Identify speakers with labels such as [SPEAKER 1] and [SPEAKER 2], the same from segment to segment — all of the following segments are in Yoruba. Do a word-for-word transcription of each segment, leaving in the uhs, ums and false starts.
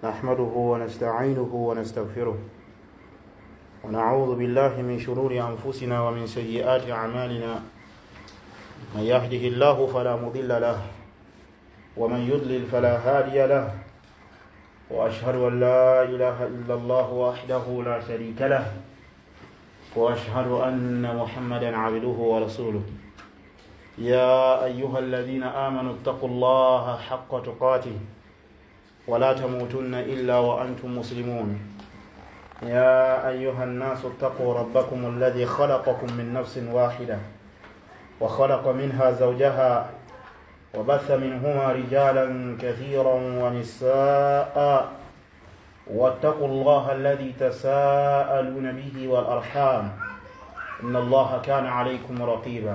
[SPEAKER 1] نحمده ونستعينه ونستغفره ونعوذ بالله من شرور أنفسنا ومن سيئات أعمالنا من يهده الله فلا مضل له ومن يضلل فلا هادي له وأشهد أن لا إله إلا الله وحده لا شريك له وأشهد أن محمدا عبده ورسوله يا أيها الذين آمنوا اتقوا الله حق تقاته ولا تموتن إلا وأنتم مسلمون يا أيها الناس اتقوا ربكم الذي خلقكم من نفس واحدة وخلق منها زوجها وبث منهما رجالا كثيرا ونساء واتقوا الله الذي تساءلون به والأرحام إن الله كان عليكم رقيبا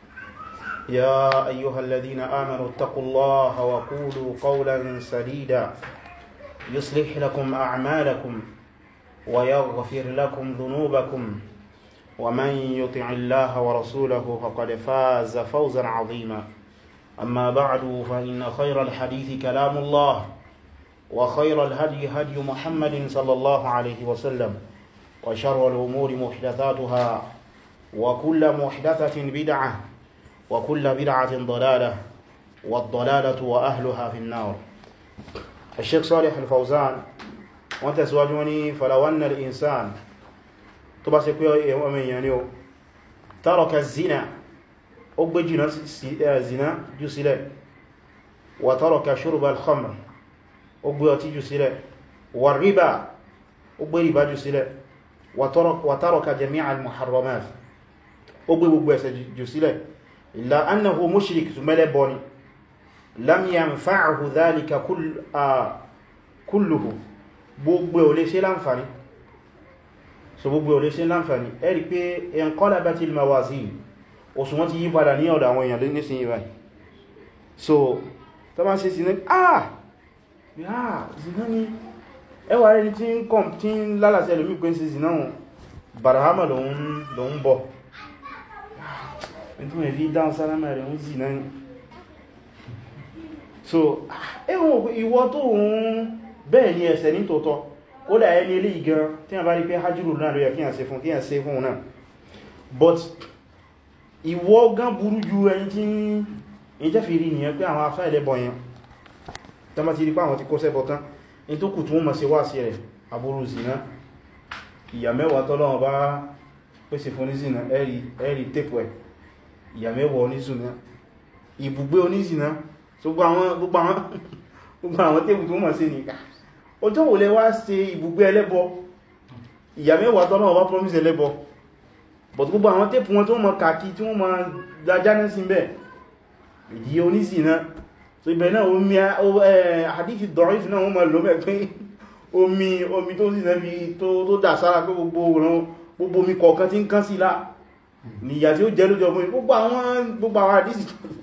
[SPEAKER 1] يا أيها الذين آمنوا اتقوا الله وقولوا قولا سديدا يصلح لكم أعمالكم ويغفر لكم ذنوبكم ومن يطع الله ورسوله فقد فاز فوزا عظيما أما بعد فإن خير الحديث كلام الله وخير الهدي هدي محمد صلى الله عليه وسلم وشر الأمور محدثاتها وكل محدثة بدعة وكل بدعة ضلالة والضلالة وأهلها في النار. الشيخ صالح الفوزان وانت سواجوني فلو أن الإنسان تبا سيكوية أمين يعني ترك الزنا أبجي الزنا جسلة وترك شرب الخمر أبجي جسلة والربا أبجي ربا جسلة وترك, وترك جميع المحرمات أبجي جسلة إلا أنه مشرك ملبوني لم ينفعه ذلك كل آه كله gbogbo ò lè ṣe láǹfàní so gbogbo ò lè ṣe láǹfàní ẹ̀rí pé inqalabatil mawazin òṣùwọ̀n ti yí padà ní ọ̀dọ̀ àwọn èèyàn ní sin ìbáyìí so tó bá ṣe sí ní ah yáà zina ní ẹwà rẹ̀ tí ń kọm tí ń lálàsẹ̀ lómi pé sí zina wọn barahama lòun bọ̀ ẹ̀tún ẹ̀rí dáhùn sálámà rẹ̀ ń zina ní so ẹwọ̀n ìwọ tó ń bẹ́ẹ̀ ni ẹ̀ṣẹ̀ ní tòótọ́ ó dà ẹni ilé ìgan tí a bá rí pé hajjúrù náà ló yẹ kí a ṣe fún kí a ṣe fún náà but ìwọ gan burú ju ẹni tí ń jẹ́ fi rí nìyẹn pé àwọn afẹ́ ẹlẹ́bọ yẹn tó má ti rí pé àwọn ti kó sẹ́bọ tán ní tó kù tí wọ́n mọ̀ sí wá sí rẹ̀ aburú zina ìyà mẹ́wàá tọ́lọ́wọ́ bá pèsè fún onízìnà ẹ̀rì tẹ́pù ẹ̀ ìyà mẹ́wàá onízìnà ìbùgbé onízìnà gbogbo àwọn tẹ́pù tó mọ̀ sí nìkà ọjọ́ wò lẹ wá ṣe ibùgbé ẹlẹ́bọ ìyà mẹ́wàá tọ́lọ́wọ́ bá promise ẹlẹ́bọ but gbogbo àwọn tẹ́pù wọn tó mọ̀ kàkí tí wọ́n mọ̀ dájáná sí bẹ́ ìdí onízìnà so ibẹ̀ náà omi hadithi da'if náà wọ́n mọ̀ lọ mẹ́ pé omi omi tó sì nẹ́bí tó dà sára pé gbogbo omi kọ̀ọ̀kan tí ń kán sí lá níyà tí ó jẹ́ lójọ mú gbogbo àwọn hadithi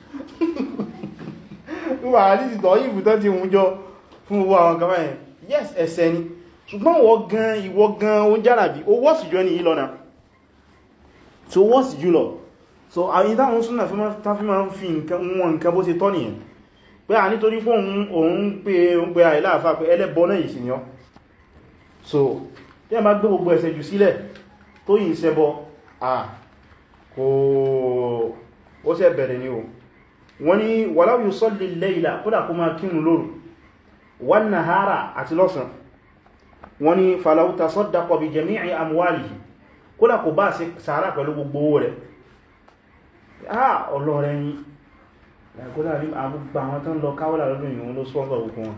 [SPEAKER 1] gbogbo àwọn hadithi da'if tán ti hun jọ fún owó àwọn kan báyẹn yes ẹ̀ṣẹ̀ ni ṣùgbọ́n wọ́n gan ìwọ gan o járàbí o wọ́sì jọ ní ìlọ́nà so wọ́sì jù lọ so àyí táwọn súnà fi máa ń fi wọn nǹkan bó ṣe tọ́ nìyẹn pé à nítorí fún òun pé òun pé àìláàfà pé ẹlẹ́bọ náà yìí sí ni ọ́ so tí a máa gbé gbogbo ẹ̀ṣẹ̀ jù sílẹ̀ tó yìí ṣẹbọ à kò ó ṣe bẹ̀rẹ̀ ni o wọ́n ni walau yusalli al-layla kódà kó máa kírun lóru wan nahara àti lọ́sàn wọ́n ni falau tasaddaqa bi jami'i amwalihi kódà kò bá ṣe sàárà pẹ̀lú gbogbo owó rẹ̀ ah ọlọ́rẹ̀ yìí kódà rí àgbà àwọn tán lọ káwọ́lá lọ́dún ìwọ̀n ló sọ́gbà òkú wọn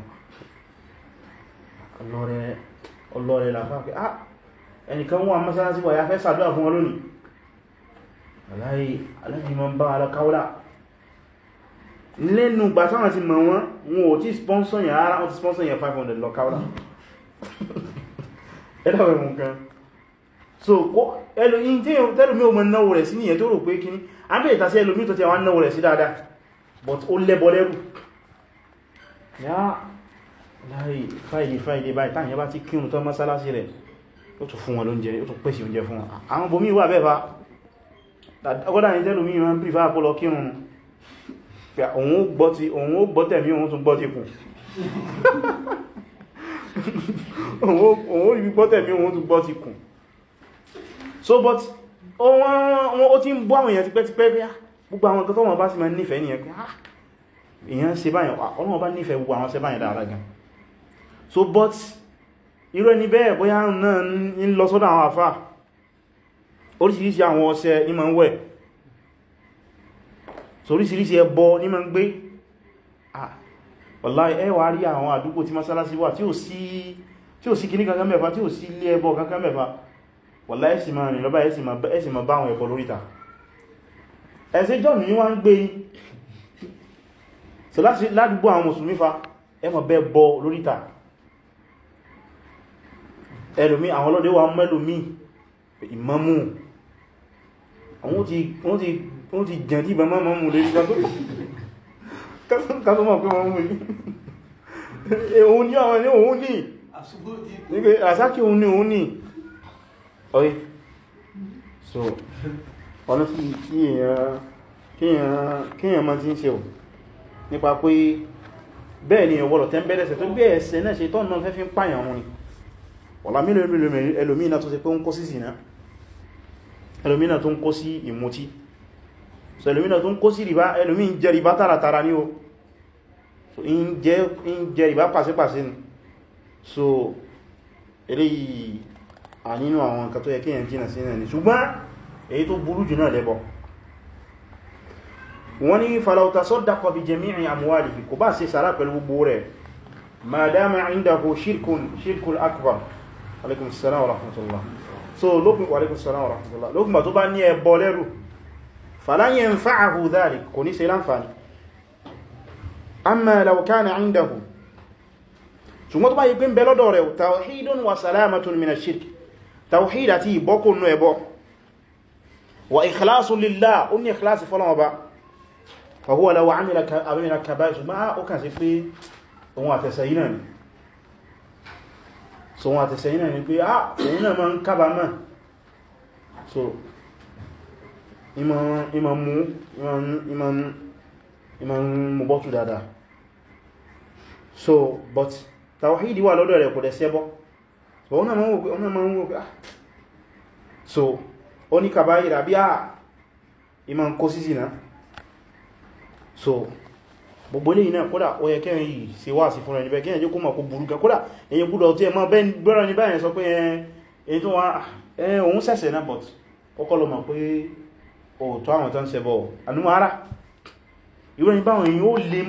[SPEAKER 1] ọlọ́rẹ̀ làfá pé ah ẹnìkan wọ́n mọ́sálásí wà ya fẹ́ ṣàdúrà fún wọn lónìí aláì mọ́ bá alákáwọ́lá lẹ́nu gbà sáwọn ti mọ̀ wọn wọn ò tí sponsor yẹn ara wọn ti sponsor yẹn five hundred lọ káwọ́lá ẹ̀dàwẹ̀ mú kan so ẹlòmí tí tẹ́lòmí o mọ̀ náwó rẹ̀ sí ní ẹ̀ tó rò pé kíní àbẹ́ ìtàsí ẹlòmí tó ti àwọn náwó rẹ̀ sí dáadáa but ó lẹ́bọ lẹ́rù yá láì fáìlì fáìlì báyìí táyẹ̀ bá ti kírun tán mọ́sálásí rẹ̀ ó tún fún wọn lóúnjẹ ó tún pèsè oúnjẹ fún wọn àwọn bomi wà bẹ́ẹ̀ bá ọgọ́dá ní tẹ́lòmí ma ń pìfà kó lọ kírun òun ó gbọ́ tẹ̀mí òun tún gbọ́ ti kù òun rí gbọ́ tẹ̀mí òun tó gbọ́ ti kùn. So but ó ti ń bọ́ àwọn èèyàn ti pẹ́ ti pẹ́ pé gbogbo àwọn nǹkan tó wọ́n bá sì máa nífẹ̀ẹ́ nìyẹn pé èèyàn ṣe báyìí Ọlọ́run bá nífẹ̀ẹ́ gbogbo àwọn ṣe báyìí dáadáa gan. So but irú ẹni bẹ́ẹ̀ bóyá náà ń lọ sọ́dọ̀ àwọn àfáà oríṣiríṣi àwọn ọṣẹ ní ma ń wẹ̀, so oríṣiríṣi ẹbọ ní ma ń gbé. Wallahi ẹ wá rí àwọn àdúgbò tí mọ́sálásí wà tí ò sí tí ò sí kìní kankan mẹ́fà, tí ò sí ilé ẹbọ kankan mẹ́fà. Wallahi ẹ̀sì ma rìn lọ́bá ẹ̀sì ma bá àwọn ẹbọ lóríta, ẹ̀sẹ̀ jọ́ ní wọ́n ń gbé yí. So ládùúgbò àwọn mùsùlùmí fa ẹ mọ̀ bẹ́ bọ lóríta. Ẹlòmí àwọn ọlọ́dẹ wa mẹ́lòmí ìmámù àwọn ti jẹ̀ tí ìbẹ̀mọ́ mọ́ mú lè kásọ́ mọ̀ pé wọ́n mú yí òun ní àwọn ní òun ní nígbé àsákí òun ní òun ní ọ̀yí. So ọ̀nà sí kíyàn máa ti ń ṣe ò nípa pé bẹ́ẹ̀ ni ẹ̀wọ̀lọ̀ tẹ́ ń bẹ́ẹ̀lẹ̀ṣẹ̀ tó gbé ẹ̀ṣẹ̀ náà ṣe tọ́nà fẹ́ fi ń pààyàn wọn ni. Wọ̀lá mílò ẹlòmínà tó ṣe pé ń kó sí zìnà, ẹlòmínà tó ń kó sí ìmútí, so ẹlòmínà tó ń kó sí rìbá, ẹlòmín jẹ rìbá tààràtàrà ní o, so in jẹ rìbá pàṣípàṣí ni. So eléyìí à nínú àwọn nǹkan tó yẹ kí èyàn jìnà sí náà ni, ṣùgbọ́n èyí tó burú jù náà lẹ́bọ. Wọ́n ní falau tasaddaqa bi jami'i amwalihi, kò bá ṣe sàrá pẹ̀lú gbogbo rẹ̀, ma dama indahu shirkun shirkul akbar. Alaikum salam wa rahmatullah. So lókùn wa alaikum salam wa rahmatullah, lókùn bá tó bá ní ẹbọ lẹ́rù, falan yanfa'ahu dhalik, kò ní ṣe láǹfàní. Amma law kana indahu, ṣùgbọ́n tó bá yí pé ń bẹ lọ́dọ̀ rẹ̀ tawhidun wa salamatun min ash-shirk, tawhid àti ìbọ́kùn nú ẹbọ, wa ikhlasun lillah, ó ní ikhlasi fọ́lọ́wọ́ bá, fa huwa law amila kaba'ir, ṣùgbọ́n ó kàn sí pé òun àtẹ̀sẹ̀ yìí náà ni, so wọn àtẹ̀sẹ̀ yìí náà ni pé ah òun náà máa ń kábàámọ̀, so ìmọ̀ mú ìmọ̀ mú bọ́tù dáadáa. So but tawhidi wà lọ́dọ̀ rẹ̀ kò dẹ̀ sẹ́bọ́, so òun náà máa ń wò pé ah so ó ní kàbáyìí rà bí ah ìmọ̀ kó sí zìnà. So gbogbo ilé iná kódà ó yẹ kẹ́rin yìí ṣe wá sí fún ẹni bẹ́ kíyànjú kó mọ̀ kó burú gan, kódà èyí gbúdọ̀ tí ẹ mọ́ bẹ́rẹ̀ ní báyìí sọ pé ẹni tó wá ohun sẹ́sẹ̀ náà, but kọ́kọ́ lọ mọ̀ pé òótọ́ àwọn tó ń ṣẹbọ ànúmọ̀ ara ìwé ní báwọn èyí ó lè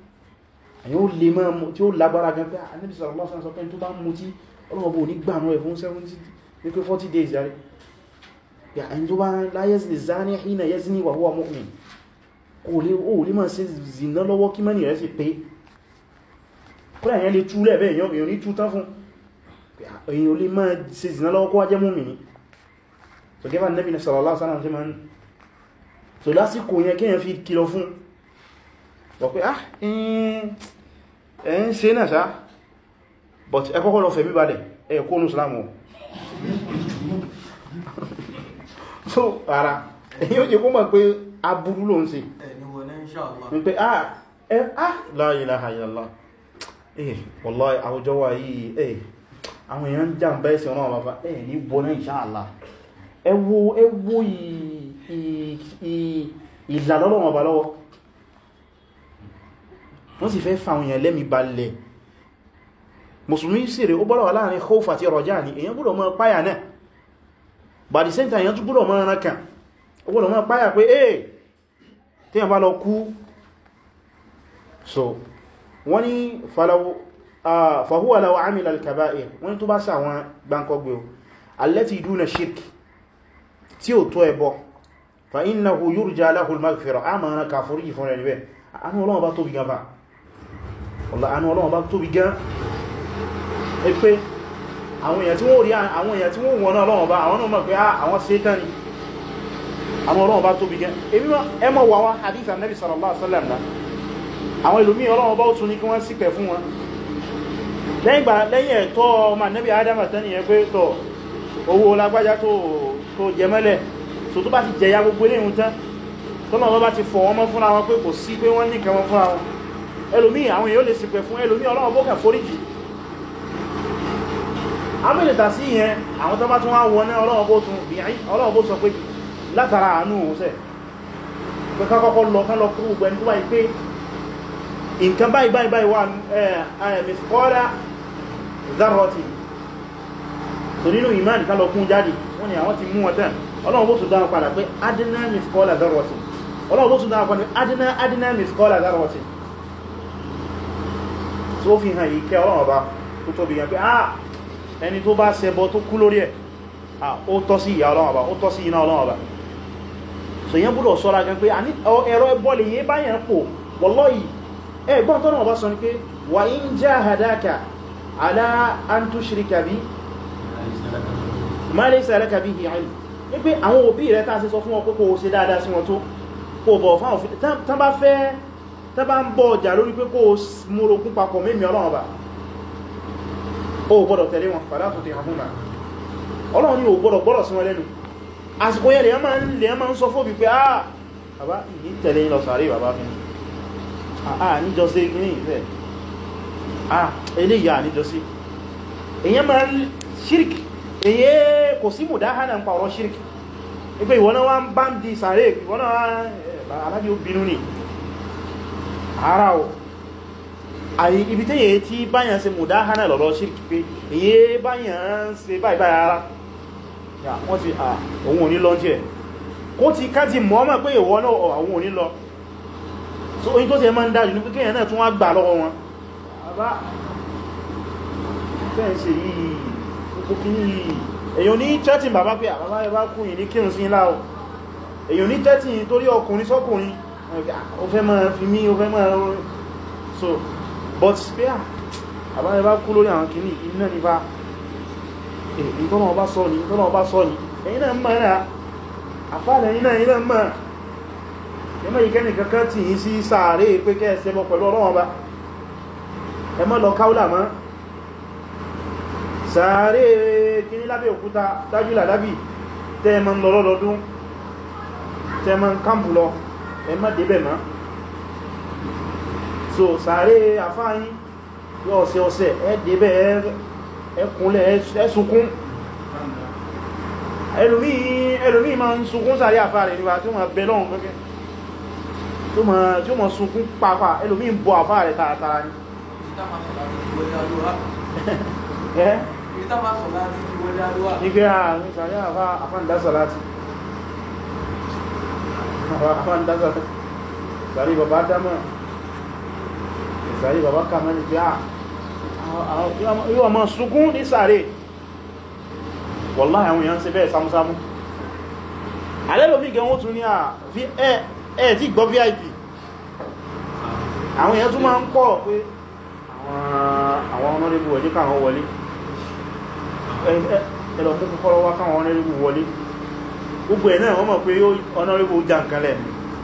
[SPEAKER 1] mọ́ tí ó lágbára gan pé Ànábì sallallahu alaihi wasallam sọ pé tó bá mú tí ọlọ́wọ́ ní gbàmọ́ ẹ̀ fún forty days yàrí ẹni tó bá la yazni zani hina yazni wa huwa mu'min, o lè máa ṣe zìnà lọ́wọ́ kí mẹ́ni rẹ̀ sì pé kúrò èyàn lè tú lẹ́ẹ̀bẹ̀ èyàn ní tú tán fún èyàn lè máa ṣe zìnà lọ́wọ́ kó wá jẹ́ mùmínì. So gẹ́fà Nabi sallallahu alaihi wasallam ṣe máa ń so lásìkò yẹn kíyàn fi kìlọ̀ fún wọ́n pé ah ẹ̀ ń ṣe náà sá, but ẹ kọ́kọ́ lọ fẹ̀mí balẹ̀ ẹ̀ kó nù Islamu. So ara èyàn ó jẹ́ kó mọ̀ pé aburú ló ń ṣe ní pé ah ẹ ah la ilaha illallah. Eh wallahi àwùjọ wa yìí eh àwọn èèyàn jàmbá ẹ̀sìn ọ̀nà ọ̀bàbà eh ní bọ́nà inshallah. ẹ wo ẹ wo ìlàlọ́lọ́wọ̀n ọba lọ́wọ́, wọ́n sì fẹ́ fàwọn èèyàn lẹ́mí balẹ̀. Mùsùlùmí sì rẹ̀ ó gbọ́dọ̀ wà láàrin khawf àti raja ní, èèyàn gbọ́dọ̀ mọ́ páyà náà, but the same time èèyàn tún gbọ́dọ̀ mọ́ ẹran kan, ó gbọ́dọ̀ mọ́ páyà pé eh tí yàn bá lọ kú. So wọ́n ní fahuwa law amila al-kaba'ir, wọ́n ní tó bá sàwọn gbáǹkọ́gbé o allati duna shirk, tí ó tó ẹbọ, fa innahu yurja lahu al-maghfira, a ma na kàfúrí fún ẹni bẹ́. Àánú Ọlọ́run bá tóbi gan fa, ọ̀lá àánú Ọlọ́run bá tóbi gan, ẹ pé àwọn èèyàn tí wọ́n rí àwọn èèyàn tí wọ́n wọ́n náà Ọlọ́run bá àwọn náà mọ̀ pé àwọn Sátánì, àwọn Ọlọ́run bá tóbi gan. Èmi ẹmọ wà wá hadith Nabi sallallahu alaihi wasallam náà, àwọn ìlúmí Ọlọ́run bá ó tún ní kí wọ́n ṣìpẹ̀ fún wọn lẹ́yìn ẹ̀tọ́ ọmọ Nabi Adam tẹ́ni ẹ pé tọ́ owó lágbájá tó jẹmẹ́lẹ̀, so tó bá ti jẹya gbogbo ilé ìhun tán tọ́nà bá ti fọ̀ wọ́n mọ́ fúnra wọn pé kò sí pé wọ́n ní kẹwọn fúnra wọn. Ẹlòmí àwọn èèyàn lè ṣìpẹ̀ fún ẹlòmí Ọlọ́run bó kàn foríjì, abẹ́lẹ̀ tà sí yẹn àwọn tó bá tún wá wọ́n náà Ọlọ́run bó tún bí i Ọlọ́run bó sọ pé látara àánú òsẹ̀ pé kákọ́kọ́ lọ kán lọ kúrò gbẹni tó wáyé pé nǹkan báyìí báyìí báyìí wà mithqala dharrati so nínú ìmáànì ká lọ kún jáde wọ́n ni àwọn ti mú wọn tán Ọlọ́run bó tún dáwọn padà pé adna mithqala dharrati Ọlọ́run bó tún dáwọn padà pé adna adna mithqala dharrati tó fi hàn ìkẹ́ Ọlọ́run ọba tó tóbi yẹn pé ah ẹni tó bá ṣẹbọ tó kú lórí ẹ̀ ó tọ́ sí ìyà Ọlọ́run ọba ó tọ́ sí iná Ọlọ́run ọba so yẹn búrò sọ́ra gan pé ẹ̀rọ ẹbọ́lẹ̀ yẹn bá yẹn pò wallahi ẹgbọ́n tọ́nà ọba sọ ní pé wa in jahadaka ala an tushrika bi ma laysa laka bihi ilm ní pé àwọn òbí rẹ̀ tàà sí sọ fún wọn pé kó ṣe dáadáa sí wọn tó kó bọ̀ fáwọn òfin tán bá fẹ́ tán bá ń bọ̀ ọjà lórí pé kó múrogún papọ̀ mímí Ọlọ́run ọba ó gbọ́dọ̀ tẹ̀lé wọn fala tuti'huma Ọlọ́run ni ó gbọ́dọ̀ gbọ́dọ̀ sí wọn lẹ́nu àsìkò yẹ́ lè máa ń sọ fóbi pé àà bàbá ìyí tẹ̀lé lọ sàárè bàbá fi àà níjọ sí ìgbìní ìfẹ́ àà eléyà níjọ sí èyàn máa ń ṣírìkì èyẹ kò sí mùdáhánà ń pa ọ̀rọ̀ ṣírìkì ipé ìwọ̀n wá ń bá ń di sàárè ìwọ̀n alábí ó bínú ní ara ọ̀ àyí ibi tí èyẹ tí báyàn ṣe mùdáhánà lọ́rọ̀ ṣírìkì pé èyẹ báyàn ṣe báyìí báyìí ara wọ́n ti àwọn òní lọ jẹ́ kó ti ká ti mọ́ mọ̀ pé ìwọ náà àwọn òní lọ so oyin tó ti ẹmọ́ ń dájú ní pé náà tún wá gbà lọ́wọ́ wọn àbá fẹ́ǹsì yìí òkú ní èyàn ní tẹ́tìn bàbá pé àbábá ẹbá kú yìí ní kírùn sí ńlá èyàn ní tẹ́tìn torí ọkùnrin sọ́kùnrin ó fẹ́ máa fi mí ó fẹ́ máa so but pé àbá ẹbá kú lórí àwọn kìíní iná nípa ìtọ́nà ọba sọ ní ìtọ́nà ọba sọ ní ẹ̀yìn náà mọ́ ẹ̀rà àfáàlẹ̀ yìí náà yìí náà mọ́ ẹmọ́ ìkẹ́ni kankan tí yìí sí sàárè pé kẹ́ẹ̀sẹ̀ mọ́ pẹ̀lú Ọlọ́run Ọba ẹmọ́ lọ káúlà mọ́ sàárè kíní lábẹ́ òkúta dájúlà dábì tẹ́ẹ̀mọ́ ń lọ lọ́dọọdún tẹ́ẹ̀mọ́ ń kámpù lọ ẹmọ́ débẹ̀ mọ́ so sàárè àfáàyín yọ ọ̀sẹ̀ ọ̀sẹ̀ ẹ́ débẹ̀ ẹkùnlẹ̀ ẹsùnkún ẹlòmí ma ń sunkún sàrí àfà rẹ̀ níwá tí ó ma bẹ lọ́hùn kẹ́kẹ́ tí ó ma sunkún pàápàá ẹlòmí ń bọ àfà rẹ̀ tààtàrà ní nígbé ààrin sàrí àfà ń dá sàláti sàrí bàbá dámà sàrí bàbá kàmẹ́ ní pé yíwa ma sunkún ní sàárè wallahi àwọn èèyàn ṣe bẹ́ẹ̀ sámúsámú alẹ́lòmí gan wọ́n tún ní ẹ̀ tí gbọ́ V I P àwọn èèyàn tún máa ń pọ̀ pé àwọn honorable wọlé káwọn wọlé ẹlọ mú kọ́kọ́rọ́ wá káwọn honorable wọlé gbogbo ẹ̀ náà wọ́n mọ̀ pé honorable já nǹkan lẹ̀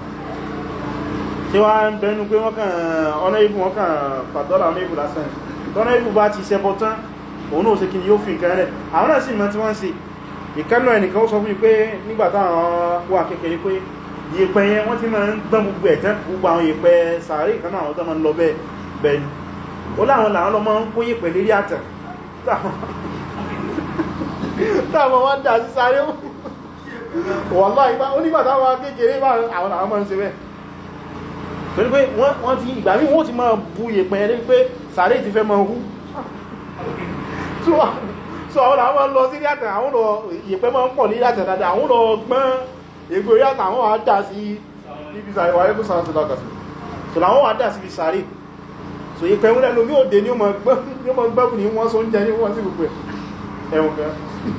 [SPEAKER 1] tí wọ́n ń bẹnu pé wọ́n kàn honorable wọ́n kàn fàdọ́là honorable lásán tọ́nà ìbù bá ti ṣẹbọ tán òun náà ṣe kí ni yóò fi nǹkan rẹ̀ àwọn náà sì mọ́ tí wọ́n ṣe ìkánná ẹnìkan ó sọ fún mi pé nígbàtá àwọn wà kékeré pé yẹ̀pẹ̀ yẹn wọ́n ti máa ń gbọ́n gbogbo ẹ̀tẹ́ gbogbo àwọn yẹ̀pẹ̀ sàárè ìkánná àwọn tó máa ń lọ bẹ́ẹ̀ ni ó láwọn làwọn lọ máa ń kó yẹ̀pẹ̀ lérí àtẹ̀ táwọn wá dà sí sáré wallahi onígbàtá wà kékeré àwọn làwọn máa ń ṣe bẹ́ẹ̀ pẹ̀lú pé wọ́n ti ìgbà mí wọ́n ti máa bu yẹ̀pẹ̀ yẹn pé sàárè ti fẹ́ máa hú so àwọn àwọn lọ sí ìyàtọ̀ àwọn lọ yẹ̀pẹ̀ máa ń pọ̀ ní ìyàtọ̀ dáadáa àwọn lọ gbọ́n ègbò ìyàtọ̀ àwọn wà dà sí ibi sàárè wà rẹ́kù sàárè lọ́kàtí so àwọn wà dà sí ibi sàárè so yẹ̀pẹ̀ ń lẹ́nu ní òde ní ọmọ gbẹ́bù ní wọ́n so ń jẹ ní wọ́n sí gbogbo ẹ̀wọ̀n kan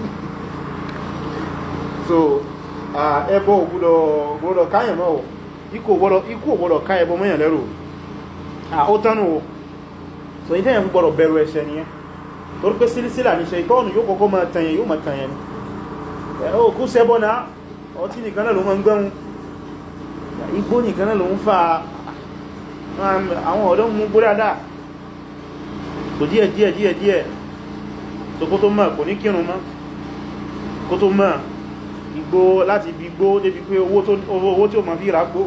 [SPEAKER 1] so ẹbọ ògbọ́dọ̀ káyẹ̀ mọ́ ikú ògbọ́dọ̀ ká ẹbọ mọ́yàn lẹ́rù ó tánú o so ìtẹ́yẹ̀ fún gbọ́dọ̀ bẹ̀rù ẹ̀ṣẹ̀ nìyẹn torí pé sílísílà ní ṣe ìtọ́nù yóò kọ́kọ́ máa tẹ̀yẹn yóò máa tẹ̀yẹn ní ó kú sẹ́bọ́ náà ọtí nìkan náà ló máa ń gbẹ́rún igbó nìkan náà ló ń fa àwọn ọ̀dọ́ mú gbó dáadáa so díẹ̀ díẹ̀ díẹ̀ díẹ̀ so kó tó mọ̀ kò ní kírun mọ́ kó tó mọ̀ igbó láti ibi igbó débi pé owó tí ó máa fi rà gbó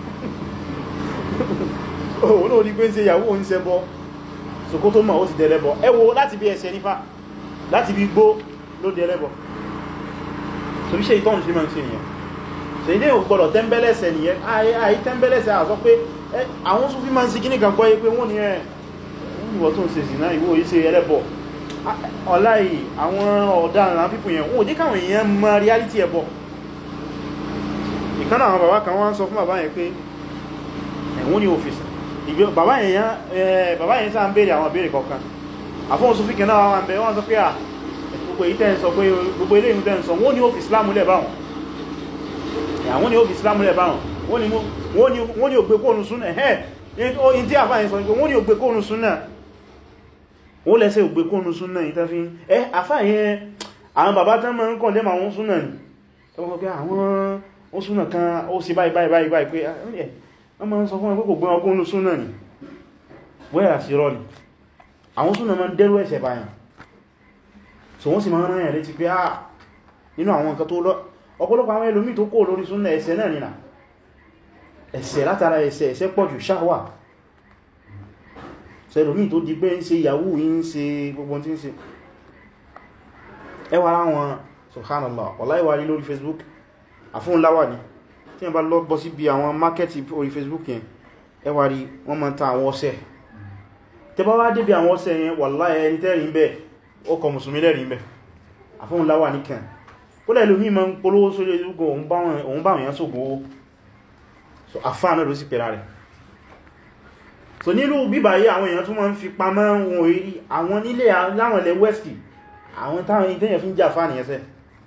[SPEAKER 1] òun náà ní pé ń ṣe ìyàwó ń ṣẹbọ so kó tó mọ̀ ó ti dẹ̀lẹ́bọ ẹ wo láti bí ẹsẹ̀ nífà láti bí gbó ló di ẹlẹ́bọ. So bí ṣe ìtọ́nù sí máa ń ṣe nìyẹn. So ilé ò gbọ́dọ̀ tẹ́mbẹ́lẹ́sẹ̀ nìyẹn, àì tẹ́mbẹ́lẹ́sẹ̀ àsọ pé àwọn Sufi máa ń sí kíní kan gbọ́ yí pé wọ́n ni ẹ̀ ìwọ̀ tó ń ṣe sí náà ìwọ̀ yí ṣe ẹlẹ́bọ. Ọláì àwọn ọ̀daràn pípù yẹn wọ́n ò jẹ́ káwọn èèyàn mọ reality ẹbọ. Ìkan náà àwọn bàbá kan wọ́n sọ fún bàbá yẹn pé ẹ̀wọ́n ní ọ́fíìsì bàbá yẹn sáà ń béèrè àwọn béèrè kọ̀ọ̀kan àfọ́n Sufi kan náà wọ́n bẹ̀ wọ́n sọ pé à gbogbo ìtẹ́ ń sọ pé gbogbo ilé ìhùn tẹ́ ń sọ wọ́n ní ó fi Islam lẹ̀ báwọn wọ́n ní ó fi Islam lẹ̀ báwọn wọ́n ní ó gbé kóònù súnà ẹ̀ in tí àfáà yẹn sọ wọ́n ní ó gbé kóònù súnà wọ́n lẹ́sẹ̀ ó gbé kóònù súnà ìtẹ́fí ẹ́ àfáà yẹn àwọn bàbá tán máa ń kọ̀ lẹ́mà àwọn súnà ní tọ́wọ́ pé àwọn ó súnà kan ó sì báyìí báyìí báyìí pé wọ́n máa ń sọ fún ẹgbẹ́ kò gbé ọkùnrin súnà ní wẹ́yà sí rọ́ ni àwọn súnà máa ń dẹ́rù ẹ̀ṣẹ̀ báyàn so wọ́n sì máa ń rán ẹ̀rẹ́ ti pé á nínú àwọn nǹkan tó lọ ọ̀pọ̀lọpọ̀ àwọn ẹlòmí tó kó lórí súnà ẹ̀ṣẹ̀ náà nìna ẹ̀ṣẹ̀ látara ẹ̀ṣẹ̀ ẹ̀ṣẹ̀ pọ̀jù ṣáwà so ẹlòmí tó di pé ń ṣe yahoo ń ṣe gbogbo tí ń ṣe ẹwà àwọn subhanallah wallahi wà ní lórí Facebook àfún láwà ní tí wọ́n bá lọ bọ́ sí bí àwọn mákẹ́tì orí Facebook yẹn ẹwà rí wọ́n máa ta àwọn ọṣẹ tẹ́ bá wá débi àwọn ọṣẹ yẹn wallahi ẹni tẹ́rin bẹ́ẹ̀ ọkọ̀ musulmi lẹ́rin bẹ́ àfún láwà ní kàn kó lẹ́lú mí ma ń polówó sórí ẹgbùgbò òun bá wọ̀nyán sógbò owó so àfáà náà ló sì pẹ̀lá rẹ̀ so nílùú bíbà yí àwọn èèyàn tún ma ń fi pamọ́ wọn èrí àwọn nílé láwọn ilẹ̀ west àwọn táwọn ìtẹ́yàn fi ń jà fáà nìyẹn sẹ́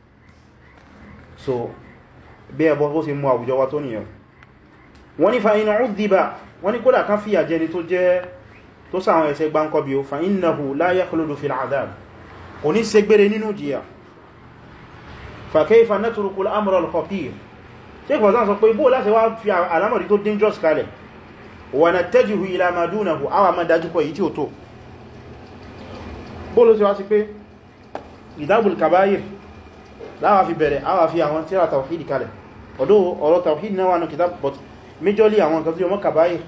[SPEAKER 1] so bí ẹbọ ó sì mú àwùjọ wa tó nìyẹn wọ́n ní fa iná udhiba wọ́n ní kódà kan fìyà jẹni tó jẹ́ tó sáwọn ẹ̀ṣẹ̀ gbáǹkọ́ bí ó fa innahu la yakhludu fil adhab kò ní ṣe gbére nínú jìyà fa kayfa natruku al-amra al-khatir ṣe kò sáà sọ pé bóò láti wá fi alamọ̀rí tó dangerous kalẹ̀ wa nattajihu ila ma dunahu àwa ma dájú pọ̀ èyí tí ó tó bóò ló ti wá sí pé kitabul kabair láwá fi bẹ̀rẹ̀ àwa fi àwọn tírà tawhid kalẹ̀ ọ̀dọ́ ọ̀rọ̀ tawhid náà wà ní kitab but majorly àwọn kan tí ó mọ́ kabair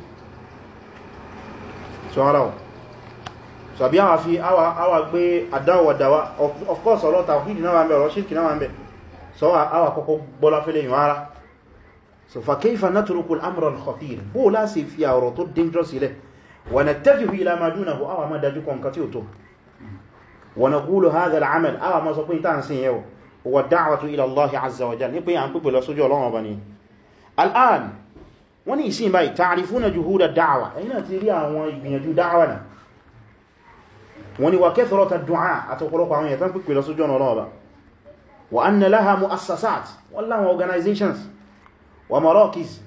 [SPEAKER 1] so ara ọ̀ so àbí àwà fi àwà gbé àdáwọ̀dáwà of course ọ̀rọ̀ tawhid náà wà ń bẹ̀ ọ̀rọ̀ shirk náà wà ń bẹ̀ so àwà kọ́kọ́ gbọ́lá fẹ́lẹ̀ yìí ara so fa kayfa natruku al-amra al-khatir bó láti fi ọ̀rọ̀ tó dangerous ilẹ̀ wa nattajihu ila ma dunahu àwà má dájú kan kan tí ó tó wa naqulu hadha al-amal àwà má sọ pé ìta ń sin yẹn wa da'watu ila Allah azza wa jalla ní pé à ń pípẹ̀ lọ sójú Ọlọ́run ọba ni al'an wọ́n ní ìsìn báyìí ta'rifuna juhuda da'wa ẹ̀yin náà ti rí àwọn ìgbìyànjú da'wa náà wọ́n ní wa kathrata ad-du'a àtọ̀pọ̀lọpọ̀ àwọn ìyẹ̀tàn pípẹ̀ lọ sójú Ọlọ́run ọba wa anna laha mu'assasat wọ́n láwọn organizations wa marakiz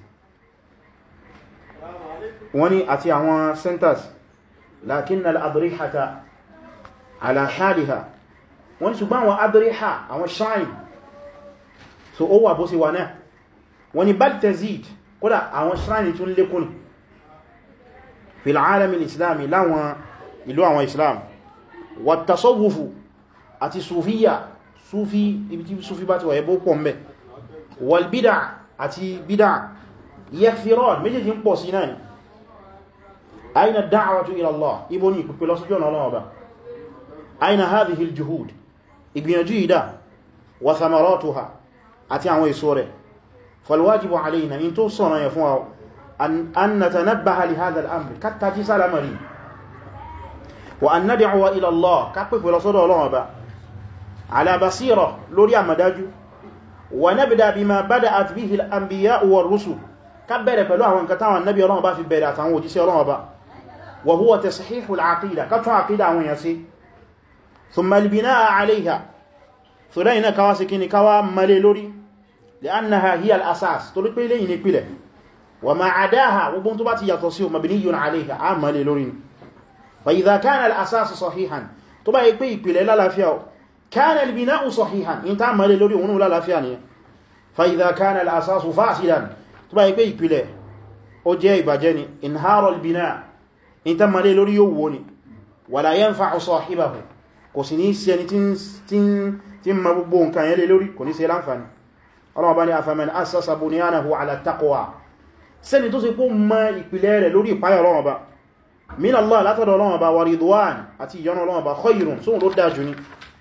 [SPEAKER 1] wọ́n ní àti àwọn centers lakinna al-adrihata ala haliha wọ́n ní ṣùgbọ́n àwọn adriha àwọn shrine so ó wà bó sí wà náà wọ́n ní bal tazid kódà àwọn shrine tún lékún fil alami al-islami láwọn ìlú àwọn islam wa tasawufu àti sufiya sufi ibi tí sufi bá ti wà ẹbó pọ̀ mẹ́ wal bid'a àti bid'a yakfiran méjèèjì ń pọ̀ sí náà ni aina da'watu ila Allah ibo ní ìpìpì lọ sójú ọ̀nà Ọlọ́run Ọba aina hadhihi al-juhud ìgbìyànjú ìdá wa thamaratuha àti àwọn èso rẹ̀ falwajibu alayna in tó sọ̀nà yẹ fún an natanabbaha li hadha al-amr kattaji salamari wa an nad'uwa ila Allah ká pèpè lọ sọ́dọ̀ Ọlọ́run Ọba ala basira lórí àmàdájú wa nabda bima bada'at bihi al-anbiya'u war-rusul ká bẹ̀rẹ̀ pẹ̀lú àwọn nǹkan táwọn nabi Ọlọ́run Ọba fi bẹ̀rẹ̀ àtàwọn òjíṣẹ́ Ọlọ́run Ọba wa huwa tashihu al-aqida ká tún aqida àwọn yẹn sí thumma al-bina'a 'alayha fúrẹ́yìn náà káwá sí kíni káwá malé lórí li'annaha hiya al-asas tó rí pé lẹ́yìn ní pìlẹ̀ wa ma 'adaha gbogbo tó bá ti yàtọ̀ sí o mabniyyun 'alayha a malé lórí ni fa idha kana al-asas sahihan tó bá yí pé ìpìlẹ̀ lálàáfíà kana al-bina'u sahihan in ta malé lórí òun lálàáfíà ni fa idha kana al-asas fasidan tó bá yí pé ìpìlẹ̀ ó jẹ́ ìbàjẹ́ ni inhara al-bina' in ta malé lórí yóò wó ni wala yanfa'u sahibahu kò sì ní sí ẹni tí ń ma gbogbo nǹkan yẹn lé lórí kò ní ṣe láǹfàní ọlọ́wọ́ bá ní afaman assasa bunyanahu ala taqwa sẹ́ni tó sì kó ma ìpìlẹ̀ rẹ̀ lórí ìpáyà Ọlọ́run Ọba min Allah látọ̀dọ̀ Ọlọ́run Ọba wa ridwan àti ìyọ́nà Ọlọ́run Ọba khayrun sóhun ló dájú ní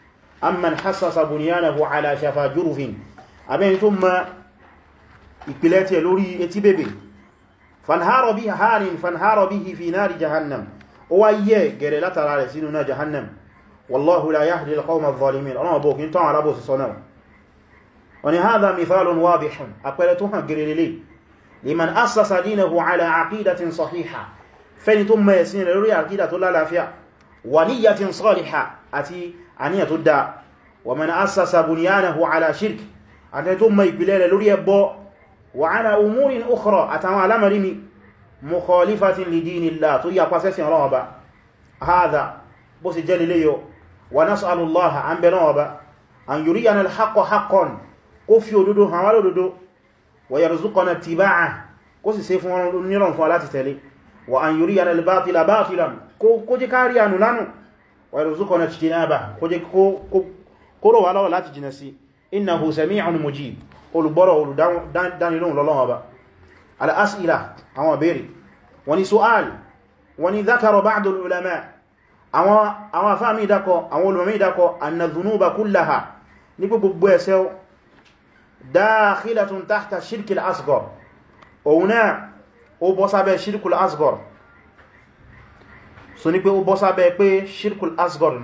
[SPEAKER 1] amman hassasa bunyanahu ala shafa jurufin abẹ́ni tó ma ìpìlẹ̀ tí lórí etí bèbè fanharo bihi harin fanharo bihi fi nari jahannam ó wá yẹ gẹ̀rẹ̀ látara rẹ̀ sínú náà jahannam wallahu la yahdi al-qawma adh-dhalimin ọ̀nà ọ̀bọ̀ kí n tán alábò sí sọ́nà wani hadha mithalun wadihun apẹẹrẹ tó hàn gẹ̀rẹ̀ lè liman assasa dinahu ala aqidatin sahiha fẹ́ni tó mẹ́ sí rẹ̀ lórí àkídà tó lálàáfíà wa niyyatin salihah àti àníyà tó dáa wa man assasa bunyanahu ala shirk àti tó mẹ́ ìpìlẹ̀ rẹ̀ lórí ẹbọ wa ala umurin ukhra àtàwọn alámarimi mukhalifatin li dinillah tó yà pàṣẹ́sìn ọlọ́wọ́ ba hadha bó sì jẹ́ lílé yóò wa nas'alullaha an bẹ̀rẹ̀ ọba an yuriyana al-haqqa haqqan kó fi òdodo hàn wá lódodo wa yarzuqana ittiba'ah kó sì ṣe fún nílọ́n fún aláti tẹ̀lé wa an yuriyana al-batila batilan kó jẹ́ kárí ànù lánù wa yarzuqana ijtinabah kó jẹ́ kó rọ̀ wá lọ́wọ́ láti jìnà sí innahu sami'un mujib olùgbọ́rọ̀ olùdánilóhùn lọ́lọ́wọ́ ba al-as'ila àwọn bèèrè wani su'al wani dhakara ba'd al-ulama àwọn afáàmì ìdákọ̀ àwọn olùmọ̀mí ìdákọ̀ anna dhunuba kullaha ní gbogbo ẹ̀ṣẹ̀ dakhilatun tahta shirkil asghar òun náà ó bọ́ sábẹ́ shirkul asghar so ní pé ó bọ́ sábẹ́ pé shirkul asghar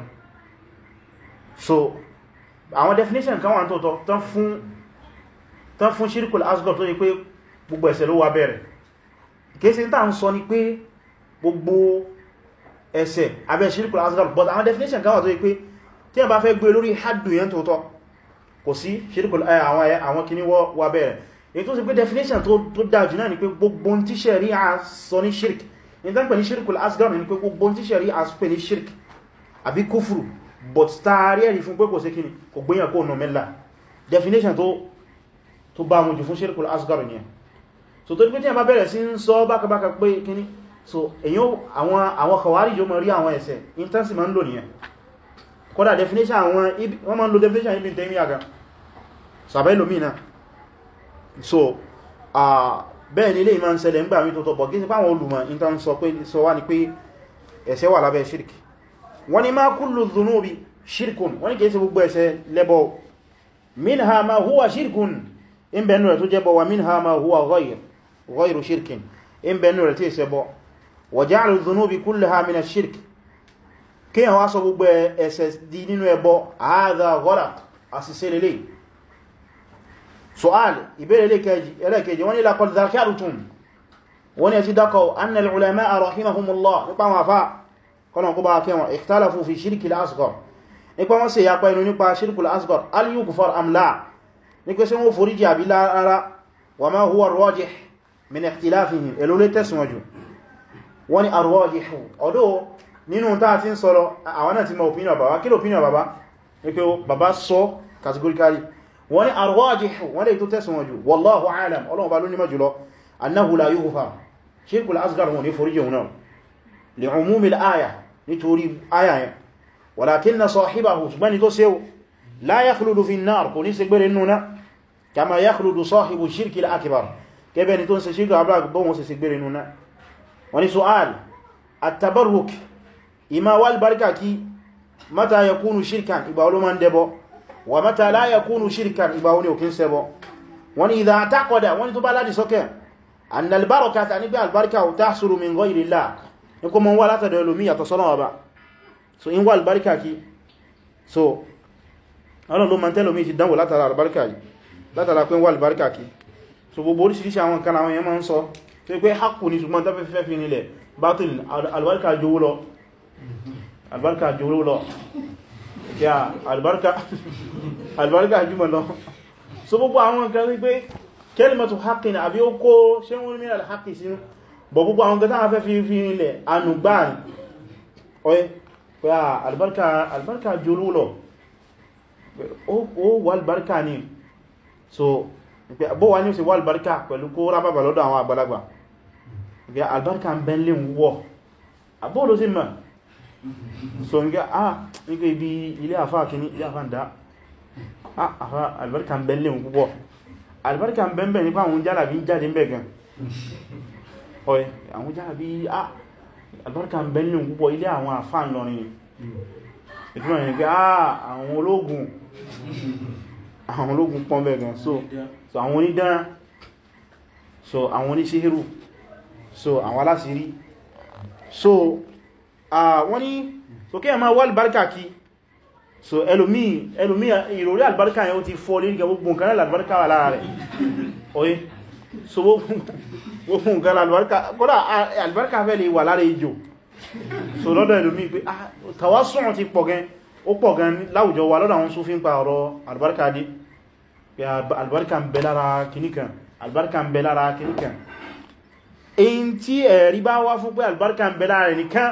[SPEAKER 1] so àwọn definition kan wà tó tọ́ tán fún tán fún shirkul asghar tó ní pé gbogbo ẹ̀ṣẹ̀ ló wà bẹ̀rẹ̀ kéèsì ní tàà ń sọ ní pé gbogbo ẹ̀ṣẹ̀ abẹ́ shirkul asghar but àwọn definition kan wà tó ní pé tí a bá fẹ́ gbé lórí haddu yẹn tó tọ́ kò sí shirkul àwọn kìíní wà bẹ̀rẹ̀ èyí tó sì pé definition tó dájú náà ni pé gbogbo tí ṣẹ̀ríà sọ ní shirk ní tán pè ní shirkul asghar ní pé gbogbo tí ṣẹ̀ríà sọ pé ní shirk àbí kúfùrù but tààrí ẹ̀rí fún pé kò sí kíni kò gbéyàn kó nà mẹ́lá definition tó bá mú jù fún shirkul asghar ní ẹ̀ so tó pé tí a bá bẹ̀rẹ̀ sí ń sọ bákabáka pé kíní so èyàn àwọn khawarij jọ mọ̀ rí àwọn ẹ̀ṣẹ̀ intensi ma ń lò nìyẹn kódà definition àwọn wọ́n ma ń lo definition Ibn Taymiyyah gan sàbẹ́ lómìnà so bẹ́ẹ̀ ni ilé ìmá ń ṣẹlẹ̀ ńgbà mí tó tọ́pọ̀ kí sí pàwọn olùmọ̀ intan sọ pé sọ wá ní pé ẹ̀ṣẹ̀ wà lábẹ́ shirk wọ́n ni ma kullu dhunubi shirkun wọ́n ni kìí sí gbogbo ẹ̀ṣẹ̀ lẹ́bọ̀ minha ma huwa shirkun in bẹ̀nu rẹ̀ tó jẹ́bọ̀ wa minha ma huwa ghayr ghayru shirkin in bẹ̀nu rẹ̀ tí ì ṣẹbọ wa ja'lu dhunubi kullaha min ash-shirk kí yàn wá sọ gbogbo ẹ̀ṣẹ̀ di nínú ẹbọ hadha ghalat àṣìṣe lélẹ̀ su'al ìbéèrè ẹlẹ́kẹjì wọ́n ni laqad dhakartum wọ́n ni ẹ ti dákọ̀ anna al-ulama'a rahimahumullah nípa wọn afá kọ́nà kó bá kẹwọn ikhtalafu fi shirkil asghar nípa wọ́n ṣe yapa inú nípa shirkul asghar al yukfar am la nípa sí wọ́n foríjì àbí lára wa ma huwa ar-rajih min ikhtilafihim elólé tẹ́sùnwájú wọ́n ni ar-rajih ọdọ́ nínú tàà tí ń sọ̀rọ̀ àwọn náà ti mọ̀ opinion bàbá kí ló opinion bàbá ní pé bàbá sọ categorically wọ́n ni ar-rajih wọ́n lè tó tẹ́sùnwájú wallahu a'lam ọlọ́run bá ló nímọ̀ jùlọ annahu la yughfar shirkul asghar wọn ní foríjì wọn náà li'umumil aya nítorí aya yẹn walakinna sahibahu ṣùgbọ́n ni tó séwò la yakhludu fi an-nar kò ní ṣe gbére nuna kama yakhludu sahibu shirkil akbar kẹbẹ́ ni tó ń ṣe shirkil akbar bọ́ wọn ṣe gbére nuna wọ́n ni su'al at-tabarruk ima wal barka ki mata yakunu shirkan ìgbà wo ló máa ń dẹbọ wa mata la yakunu shirkan ìgbà wo ni ò kí ń ṣẹbọ wọ́n ni idha taqada wọ́n ni tó bá láti sọ́kẹ́ anna al-barakata ní bí albarka tahsulu min ghayri Allah ní kó mọ́ wá látàdọ̀ ẹlòmí yàtọ̀ sọ́nà ọba so in wá albarka kí so ọlọ́run ló ma ń tẹ́lòmí ti dánwò látara albarka yìí látara pé wá albarka kí so gbogbo oríṣiríṣi àwọn kan àwọn èèyàn máa ń sọ tó pé hakù ní ṣùgbọ́n tó fẹ́ fi nílẹ̀ batil albarka jowó lọ albarka jowó lọ ya albarka albarka jùmọ̀ lọ so gbogbo àwọn kan rí pé kalimatu haqqin àbí ó kó ṣe wọ́n mìíràn haqqi sínú bọ̀ gbogbo àwọn gẹ́ta afẹ́ fi fi ilẹ̀ anùgbáàni ọ̀yẹ́ pé albarka albarka jùlú lọ ó wà albarka ní so bó wà ní ó sì wà albarka pẹ̀lú kó rábàbà lọ́dọ̀ àwọn àgbàlagbà albarka ń bẹ́ńlẹ̀ wọ́ àbóòlò sí mọ̀ so ń gẹ́ ah nígbé ibi ilé àfáà kìíní ilé àfáà ń dá ah albarka ń bẹ́ńlẹ̀ púpọ̀ albarka ń bẹ́ńbẹ̀ nípa àwọn jálàbí ń jáde ń bẹ̀ gan ọ̀yẹ́ àwọn jálàbí ah albarka ń bẹ́ńlẹ̀ púpọ̀ ilé àwọn àfáà ń lọrin ìtumọ̀ ní pé ah àwọn ológun àwọn ológun pọ́n bẹ̀ gan so so àwọn onídán so àwọn oníṣíhírù so àwọn aláṣírí so wọ́n ní so kí ẹ máa wá albarka kí so ẹlòmí ẹlòmí ìròrí albarka yẹn ó ti fọ́ lórí gbogbo nǹkan náà albarka wà lára rẹ̀ oye so gbogbo nǹkan albarka kódà albarka fẹ́ lè wà lára ejò so lọ́dọ̀ ẹlòmí pé ah tàwásùn ti pọ̀ gan ó pọ̀ gan láwùjọ wa lọ́dọ̀ àwọn Sufi ń pa ọ̀rọ̀ albarka dé pé albarka ń bẹ lára kìníkan albarka ń bẹ lára kìníkan èyí tí ẹ̀rí bá wá fún pé albarka ń bẹ lára nìkan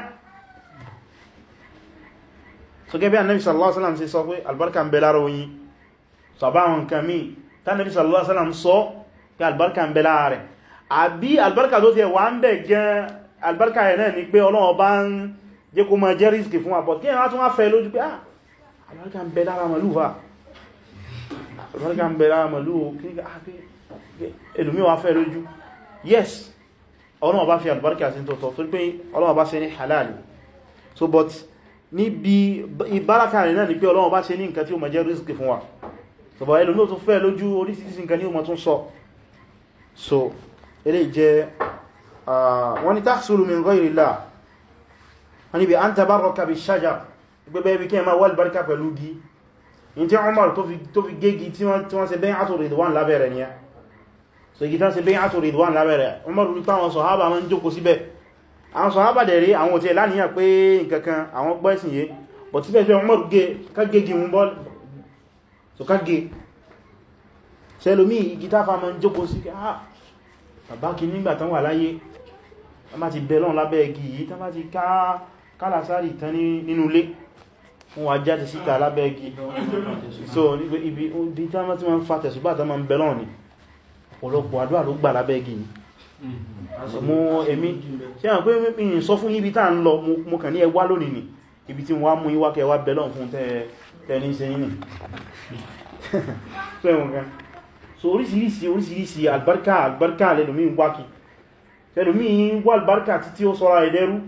[SPEAKER 1] so gẹ́bí annabi sallallahu alaihi wasallam ṣe sọ pé albarka ń bẹ lára oyin so bá wọn kan mí tá annabi sallallahu alaihi wasallam sọ pé albarka ń bẹ lára rẹ̀ àbí albarka tó ti wà ń bẹ gan albarka yẹn náà ni pé Ọlọ́run bá ń jẹ́ kó máa jẹ́ rísìkì fún àpọ̀ kí ẹ̀wọ́n tún wá fẹ́ lójú pé ah albarka ń bẹ lára màlúù wà albarka ń bẹ lára màlúù ẹlòmí wá fẹ́ lójú yes Ọlọ́run bá fi albarka sí tọ́tọ́ tó pé Ọlọ́run bá ṣe ní halal so but níbi ìbáraka rẹ̀ náà ni pé Ọlọ́run bá ṣe ní nǹkan tí ó máa jẹ́ rísìkì fún wa so bọ̀ ẹlòmí tó fẹ́ lójú orísìírísìí nǹkan ní ó máa tún sọ so eléyìí jẹ́ wọ́n ni tahsulu min ghayri Allah wọ́n ni bí an tabarraka bi shajar gbẹ́bẹ́ ibi kí ẹ máa wà albarka pẹ̀lú gi in tí Umar tó fi gégi tí wọ́n ṣe bay'atu ridwan lábẹ́rẹ̀ ni so igi tán ṣe bay'atu ridwan lábẹ́rẹ̀ Umar rí pàwọn sàhábà máa ń jókòó síbẹ̀ àwọn sàhábà dẹ̀ rí àwọn òtí láníyàn pé nǹkankan àwọn gbọ́ ìsìn yé bọ̀ tí fẹ́ Umar ká gégi mú bọ́ so ká gé sẹ́lómí igi táfà máa ń jókòó sí ah bàbá kì nígbà tán wà láyé wọ́n bá ti bẹ̀lọ́n lábẹ́ igi yìí tán bá ti ká kálàsárì tán nínú ilé wọ́n wá jáde síta lábẹ́ igi so ibi tí wọ́n ti máa ń fa tẹ̀sùbá tán máa ń bẹ̀lọ́n ni ọ̀pọ̀lọpọ̀ àdúrà ló gbà lábẹ́ igi mo èmi ṣe hàn pé mi sọ fún ibi tá ń lọ mo kàn ní ẹ wá lónìí ni ibi tí wọ́n mú ìwá kẹwàá bẹ̀lọ́n fún tẹ́ẹ̀ní ṣe yìí so orísìírísìí orísìírísìí albarka albarka lẹ́lùmí ń wákì lẹ́lùmí wà albarka títí ó sọ́ra ẹ̀dẹ́rú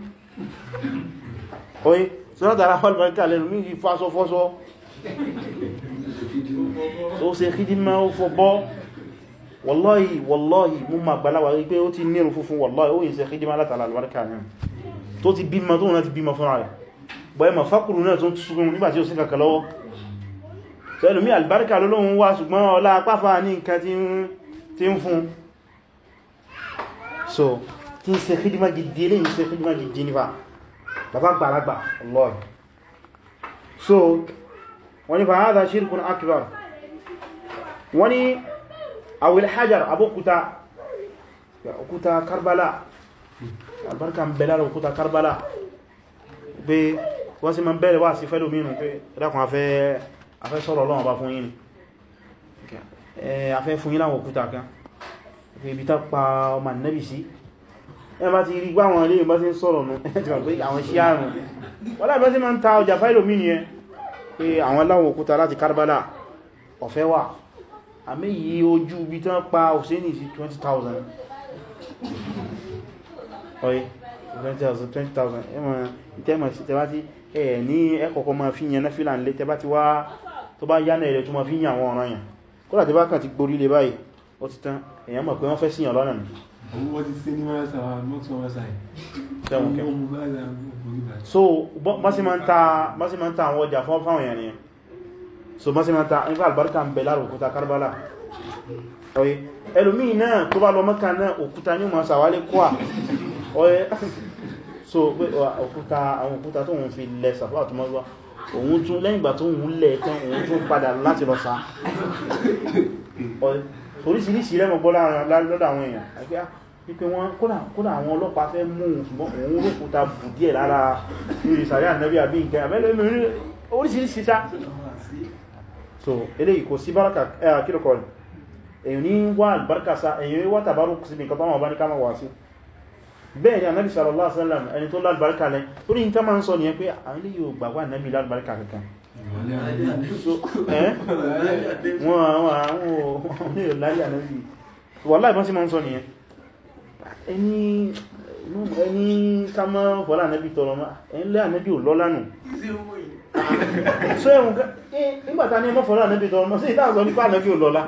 [SPEAKER 1] oye sọ́rọ̀ dára wà albarka lẹ́lùmí yí fásọ fọ́sọ́ ó ṣe khidima ó fọ́ bọ́ wallahi wallahi mú ma gbalawa rí pé ó ti nírù fúnfún wallahi ó yí ṣe khidima látàlá albarka náà tó ti bímọ tó náà ti bímọ fúnra rẹ̀ bọ́ ẹmọ̀ fákùrù náà tó ń túnkún nígbàtí ó sí kàkà lọ́wọ́ ẹlòmí albarka lọ́lọ́run wá ṣùgbọ́n ọlá apáfà ní nǹkan tí ń fún so tí ń ṣe khidima gidi lè ń ṣe khidima gidi nífà bàbá gbàlagbà Allah so wọ́n ni fa hadha shirkun akbar wọ́n ni awil hajar abókúta òkúta Karbala albarka ń bẹ̀lára òkúta Karbala pé wọ́n sì máa bẹ̀rẹ̀ wá sí fẹ́lú mínú pé ẹ̀dàkùn afẹ́ afẹ́ sọ̀rọ̀ Ọlọ́run bá fún yín ni afẹ́ fún yín láwọn òkúta kan ibi tá pa ọmọ Ànábì sí ẹ bá ti rí gbáwọn ilé ìbá sí ń sọ̀rọ̀ nù ẹ̀tì wà pé àwọn sí àrùn wọ́n láì bá sí máa ń ta ọjà fáìlò mí nìyẹn pé àwọn láwọn òkúta láti Karbala ọ̀fẹ́ wà àmì yìí ojú ibi tán pa Hùsẹ́nì sí twenty thousand ọ̀yẹ́ twenty thousand ẹmọ̀ ìtẹ́mọ̀ sí tẹbá tí ẹ̀ ní ẹkọ̀ọ̀kọ́ ma fi yẹn náfílà ń lé tẹbá ti wá tó bá yánà ilẹ̀ tó ma fi yàn àwọn ọ̀ràn yàn kódà tẹbá kan ti gborí lè báyìí ó ti tán èyàn mọ̀ pé wọ́n fẹ́ síyàn lọ́nà so bá sí ma ń ta àwọn ọjà fún fáwọn èèyàn nìyàn so bá sí ma ń ta nígbà albarka ń bẹ lára òkúta Karbala ọ̀yẹ́ ẹlòmíì náà tó bá lọ Mẹ́kà náà òkúta ní ma sàwálé kọ́à ọ̀yẹ́ so pé òkúta àwọn òkúta tó ń fi lẹ sàfà tó mọ́lúwá òun tún lẹ́yìn ìgbà tó ń lẹ̀ tán òun tún padà láti lọ sá oríṣiríṣi lẹ́mọ̀ gbọ́ lọ́dọ̀ àwọn èèyàn àgbẹ́ wípé wọ́n kódà àwọn ọlọ́pàá fẹ́ mú ṣùgbọ́n òun rókúta bù díẹ̀ lára ìrìsàrí Ànábì àbí nǹkan àbẹ́lẹ́ oríṣiríṣi sá so eléyìí kò sí báraka kílùkọ́ èyàn ní wà albarka sa èyàn wà tàbárùkù sí nǹkan tó wọ́n bá ní ká máa wà sí bẹ́ẹ̀ ni Ànábì sallallahu alaihi wasallam ẹni tó lálbarka lẹ torí ní tánmà ń sọ nìyẹn pé àwọn ilé yóò gbàgbà Ànábì lálbarka kankan wọ́n àwọn àwọn ilé láyé Ànábì wallahi bọ́n sí ma ń sọ nìyẹn ẹni ká mọ́ fọ́lá Ànábì tọrọ mọ́ ẹni lẹ́ Ànábì ò lọ́lánù so ẹ̀wọ̀n kan nígbàtà ní ẹmọ́ fọ́lá nẹ́bí tọrọ sí ìtàzọ nípa nẹ́bí olọ́lá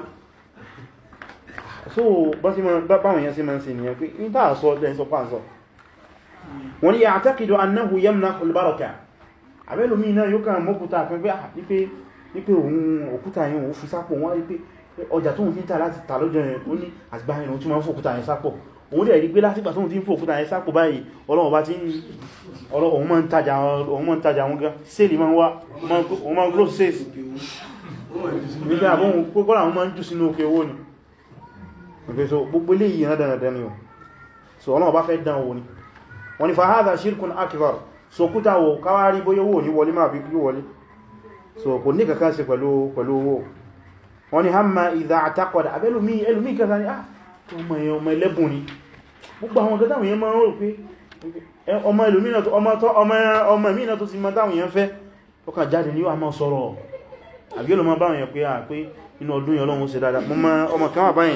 [SPEAKER 1] so báwọn yẹn sí máa ń ṣe nìyàn pé ní tàà sọ jẹ́ ìsọpá sọ wọ́n ni ya'taqidu annahu yamna'u al-baraka àbẹ́lòmí náà yóò kàn mọ́kúta kan pé wípé òun òkúta yẹn òun fi sápò wọ́n rí pé ọjà tóun fi ń tà láti tà lọ́jọ́ yẹn ó ní àtìgbà yẹn tí wọ́n fòkúta yẹn sápò òun dẹ̀ rí pé látìgbà tóun ti ń fòkúta yẹn sápò báyìí Ọlọ́run bá ti ń òun máa ń tajà wọn gá sẹ́lì máa ń wá òun máa ń gross sales nígbà àbóhun kókọ́lá àwọn máa ń jù sínú òkè owó ni okay, so gbogbo ilé yìí rádàrádà ni o so Ọlọ́run bá fẹ́ dán owó ni wọ́n ni fahadha shirkun akbar so kúta wo káwárí bóyá owó ní wọlé máa bí kí wọlé so kò ní kankan ṣe pẹ̀lú owó wọ́n ni hamma idha ataqada abẹ́lùmí ẹlùmí kẹta ni ah ọmọ èèyàn ọmọ ẹlẹ́bùn ni gbogbo àwọn kẹta wọ́n máa ń rò pé ọmọ ẹlùmí náà tó ọmọ ẹ̀mí náà tó ti máa dáwọn èèyàn fẹ́ ó kà jáde ní àmọ́ sọ̀rọ̀ àbí olùmọ́ báwọn èèyàn pé à pé inú ọdún yẹn Ọlọ́run ṣe dáadáa mọ́ ọmọ kan wà báyìí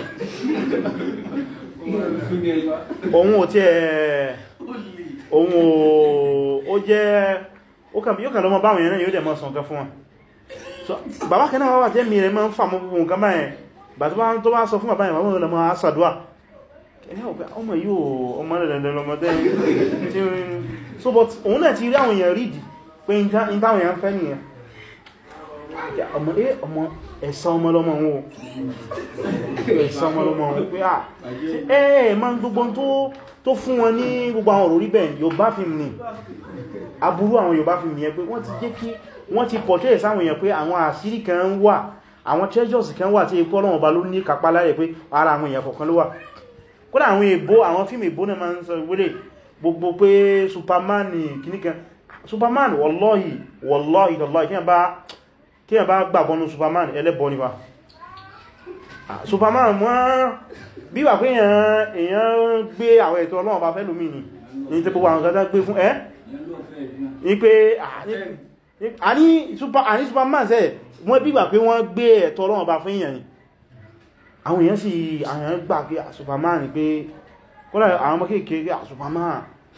[SPEAKER 1] ohun ò tí ẹ̀ ohun ó jẹ́ ó kàn yóò kàn lọ́mọ báwọn èèyàn yóò dẹ̀ mọ́ sọ nǹkan fún wọn so bàbá kan náà wà tẹ́ mi rẹ̀ máa ń fà mọ́ gbogbo nǹkan báyẹn bà tó bá sọ fún bàbá yẹn wọ́n lọ́mọ asàdúwà ọmọ yóò ọmọ rẹ̀ lọ́mọdé so but òun náà ti rí àwọn èèyàn rídì pé in táwọn èèyàn fẹ́ nìyẹn ọmọ ẹ ọmọ ẹ̀sán ọmọ lọ́mọ wọn ẹ̀sán ọmọ lọ́mọ wọn pé à ẹ̀ ma ń gbogbo tó fún wọn ní gbogbo àwọn òròrí bẹ́ẹ̀ Yorùbá film ni aburú àwọn Yorùbá film yẹn pé wọ́n ti jẹ́ kí wọ́n ti portray sáwọn èèyàn pé àwọn àṣírí kan wà àwọn treasures kan wà tí ipò Ọlọ́run ọba ló ní kápá láyé pé ara àwọn èèyàn kọ̀ọ̀kan ló wà kódà àwọn èèbó àwọn fíìmù èèbó náà máa ń sọ wílé gbogbo pé Superman kìníkan Superman wallahi wallahi wallahi kí ẹ bá gbàgbọ́nú Superman ẹlẹ́bọ nípa Superman wọ́n bí wà pé èèyàn gbé àwọn ètò Ọlọ́run bá fẹ́ lómi ní ní tí gbogbo àwọn kẹta gbé fún ẹ́ ní pé àní Superman sẹ́ wọ́n bí wà pé wọ́n gbé ẹ̀tọ́ Ọlọ́run bá fún èèyàn ni àwọn èèyàn sì àyàn gbà pé Superman ni pé kọ́lá àwọn ọmọ kéèkéé Superman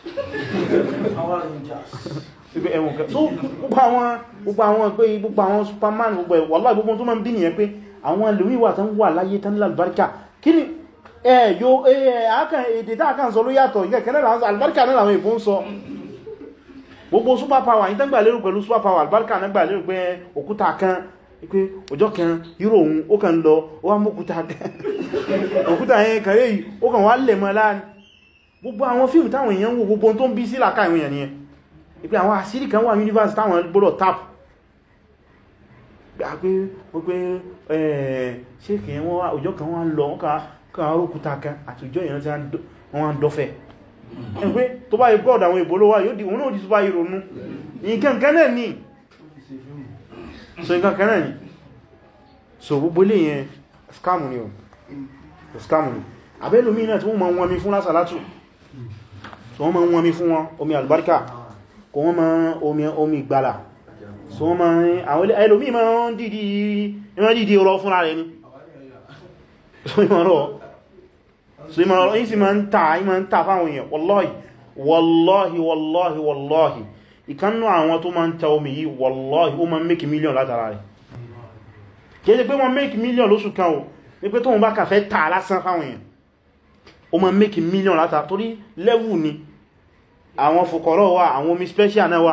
[SPEAKER 1] ẹ̀wọ̀n kẹ́ so gbogbo àwọn pé gbogbo àwọn Superman gbogbo ẹ̀ wallahi gbogbo tó máa ń bí nìyẹn pé àwọn ẹlòmí wà tán wà láyé tán nílá albarka kí ni ẹ̀ yóò ẹ̀ẹ́kàn èdè tá kàn sọ ló yàtọ̀ ìkẹ́kẹ́lẹ́ albarka náà làwọn ìbò ń sọ gbogbo super power yìí tán gbà lérò pẹ̀lú super power albarka náà gbà lérò pé òkúta kan pé ọjọ́ kan yúrò òun ó kàn lọ ó wá mọ́kúta kan òkúta yẹn kàrẹ́ yìí ó kàn wá lẹ̀ mọ́ láàrin gbogbo àwọn fíìmù táwọn èèyàn wò gbogbo tó ń bí sí làkà ìwọ̀n yẹn ìpé àwọn àṣírí kan wà universe táwọn gbọ́dọ̀ tap gbà pé ó pé ṣe kìí wọ́n wá òjò kan wọ́n lọ wọ́n ká rókúta kan àti òjò èèyàn tí wọ́n wá ń dọ́fẹ́ ẹgbẹ́ tó bá ibọ́ ọ̀dà àwọn ìbò ló wá yóò di wọ́n náà di tó bá ìrònú nǹkan kan náà ní so nǹkan kan náà ní so gbogbo ilé yẹn scam ni o scam ni abẹ́lómi náà tí wọ́n ma wọ́n mi fún lásàlátù so wọ́n ma wọ́n mi fún wọn omi albarka kò wọ́n ma omi ìgbàlà so wọ́n ma àwọn ẹlòmí ma ń dìdí ọrọ̀ fúnra rẹ̀ ni so ìmọ̀ rọ̀ so ìmọ̀ rọ̀ yìí sì ma ń ta ìmọ̀ ń ta fáwọn èèyàn wallahi wallahi wallahi wallahi ìkánnú àwọn tó ma ń ta omi yìí wallahi ó ma ń make million látara rẹ̀ kìí ṣe pé wọ́n make million lóṣù kan o ní pé tóun bá kà fẹ́ ta lásán fáwọn èèyàn ó ma ń make million látara torí level ni àwọn fòkọ̀rọ̀ wà àwọn omi special náà wà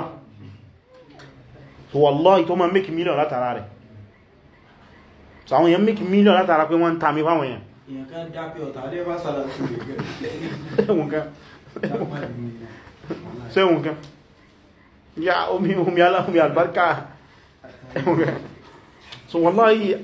[SPEAKER 1] so wallahi tó ma make million látara rẹ̀ so àwọn èèyàn make million látara pé wọ́n ń ta mi fáwọn èèyàn
[SPEAKER 2] èèyàn kan dápẹ́ ọ̀tà alẹ́ bá sára sí
[SPEAKER 1] ẹ̀wọ̀n kan sẹ́wọ̀n kan ya omi omi aláhùnmí albarka ẹ̀wọ̀n kan so wallahi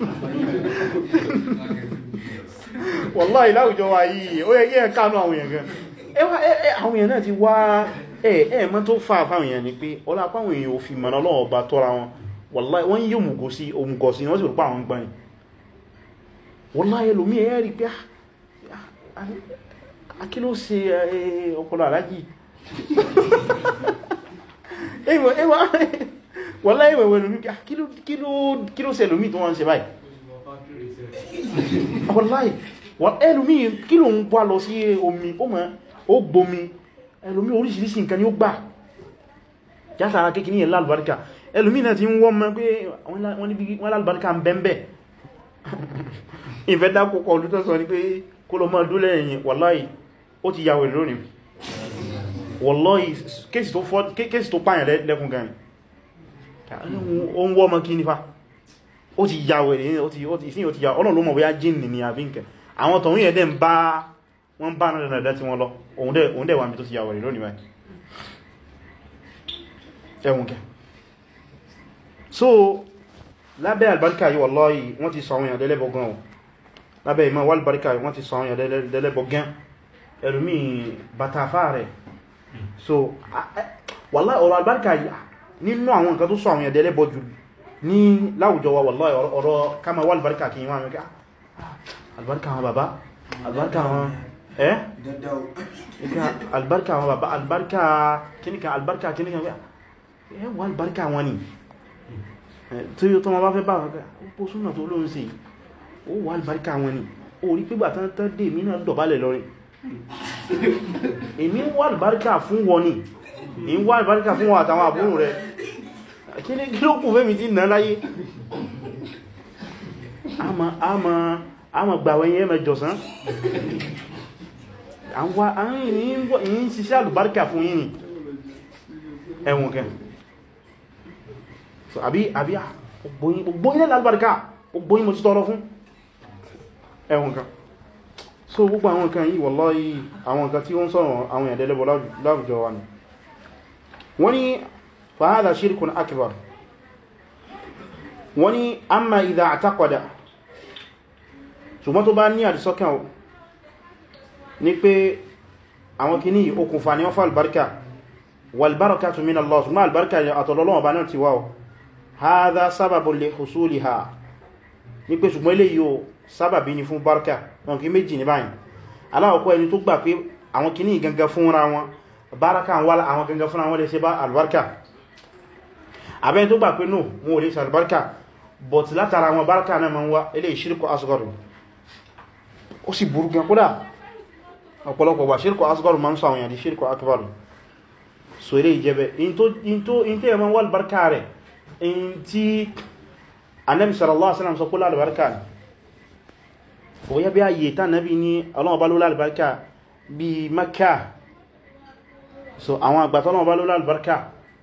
[SPEAKER 1] wallahi láwùjọ wa yìí ó yẹ kí ẹ kánú àwọn èèyàn gan àwọn èèyàn náà ti wá ẹ̀ mọ́ tó fà fáwọn èèyàn ni pé ọlá pàwọn èèyàn ò fi mọ̀nà Ọlọ́run bá tọ́ra wọn wallahi wọ́n yíò mùgọ̀ sí omùgọ̀ sí wọ́n sì rò pà àwọn gbọ́n wallahi ẹlòmí ẹ̀ rí pé kí ló ṣe ọpọlọ alájì wallahi ìwẹ̀wẹ̀ lómi kí ló ṣe lómi tó wọ́n ṣe báyìí wallahi ẹlòmí kí ló ń bá lọ sí omi ó gbomi ẹlòmí oríṣìíríṣìí nǹkan ni ó gbà jásàrà kékì ní ẹ̀lá albarka ẹlòmínà ti ń wọ́n mọ́ pé wọ́n lálùbáríkà ń bẹ́m̀bẹ̀ ìfẹ́ dákòókò olùtọ́ sọ ní pé kó lọ máa dúlẹ̀ ẹ̀yìn wàláhì ó ti yàwó lónìí wàláhì kéèsì tó pààyàn lẹ́kùn gan ó ń wọ́ mọ́ kí nífà ó ti yàwó ìsìn ó ti yàwó ọlọ́run ló mọ̀ bóyá jíìnì ní àbínkẹ̀ àwọn tọ̀hún yẹ̀ dẹ̀ ń bá wọ́n bá náà dáadáa tí wọ́n lọ òun dẹ̀ wà mí tó ti yàwó lónìí báyìí ẹwùn kẹ so lábẹ́ albarka yìí wallahi wọ́n ti sọ àwọn èèyàn dẹ́lẹ́bọ̀ gan o lábẹ́ ìmọ̀ wà albarka yìí wọ́n ti sọ àwọn èèyàn dẹ́lẹ́bọ̀ gan ẹlùmí bàtàfà rẹ̀ so wallahi ọ̀rọ̀ albarka yìí nínú àwọn nǹkan tó sọ àwọn èèyàn dẹ́lẹ́bọ̀ jù ní láwùjọ wa wallahi ọ̀rọ̀ kama wà albarka kí wọ́n mẹ́ká albarka àwọn bàbá albarka àwọn ẹ́ albarka àwọn bàbá albarka kíníkà albarka kíníkà ẹwà albarka wọn ni tí yóò tó ma bá fẹ́ bá ọ̀pọ̀ súnà tó lóun sí ó wà albarka wọn ni ó rí pígbà tán tán dé mí náà dọ̀bálẹ̀ lọ́rin èmi wà albarka fún wọn ni ní wà albarka fún wọn àtàwọn àbúrò rẹ̀ kí ní kí ló kù fẹ́ mi tí nà láyé a ma gbàwẹ̀ yẹn mẹjọsán àwọn ìyìn ṣiṣẹ́ albarka fún yìí ẹ̀wọ̀n kẹ́ so àbí àbí ògbóyìn lálbàríkà ògbóyìn mo ti tọrọ fún ẹ̀wọ̀n kan so gbogbo àwọn nǹkan yìí wallahi àwọn nǹkan tí wọ́n sọ̀rọ̀ àwọn ìyàdẹ́lẹ́bọ̀ láwùjọ wa ni wọ́n ni fa hadha shirkun akbar wọ́n ni amma idha i'taqada ṣùgbọ́n tó bá ní àdìsọ́kàn ní pé àwọn kìíní okùnfà ní wọ́n fa albarka والبركة من الله ثم البركة أطلالله بانات واو هذا سبب لحصولها nípé ṣùgbọ́n ilé yóò sábàbí ní fún barka wọn kí méjì ní báyìí aláwọ̀kọ́ ẹni tó gbà pé àwọn kìíní gangan fúnra wọn baraka wà àwọn gangan fúnra wọn lè ṣe bá albarka abẹ́ni tó gbà pé no wọn ò lè ṣe albarka but látara wọn barka náà ma ń wá ilé ṣírkù asghar ó sì burú gan kódà ọ̀pọ̀lọpọ̀ wà ṣírkù asghar ma ń sọ àwọn yàdí ṣírkù akbar so ilé ìjẹbẹ̀ in tó ẹmọ wà albarka rẹ̀ in tí annabi sallallahu alaihi wasallam sọ kó lálùbárkà ní kò yẹ bí a yẹ tán nábi ní ọlọ́wọ́ bá ló lálùbárkà bí Makka so àwọn àgbà tọ́lọ́wọ́ bá ló lálùbárkà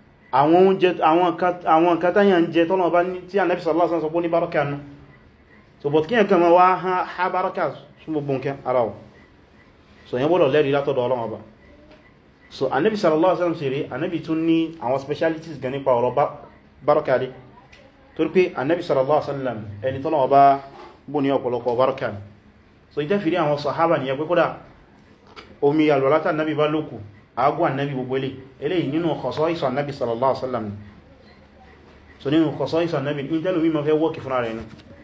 [SPEAKER 1] àwọn nǹkan tányà ń jẹ tọ́lọ́wọ́ bá ní tí annabi sallallahu alaihi wasallam sọ kó ní bárkà nù so bọ̀t kí yẹn kan wá ha bárkà sún gbogbo nǹkan ara ọ̀ so yẹn bọ́lọ̀ lẹ́rìí látọ̀dọ̀ ọlọ́wọ́ bá so annabi sallallahu alaihi wasallam sì rí annabi tún ní àwọn specialities gan nípa ọ̀rọ̀ bárkà dé torí pé annabi sallallahu alaihi wasallam ẹni tọ́lọ̀ ọba bú ní ọ̀pọ̀lọpọ̀ baraka so ìjẹ́ fìrí àwọn sahaba ni ẹgbẹ́ kódà omi alwalata annabi bá lókù agú annabi gbogbo ilé eléyìí nínú khasa'is annabi sallallahu alaihi wasallam so nínú khasa'is annabi ní tẹ́lù mímọ̀ fẹ́ wọ́kì fúnra rẹ̀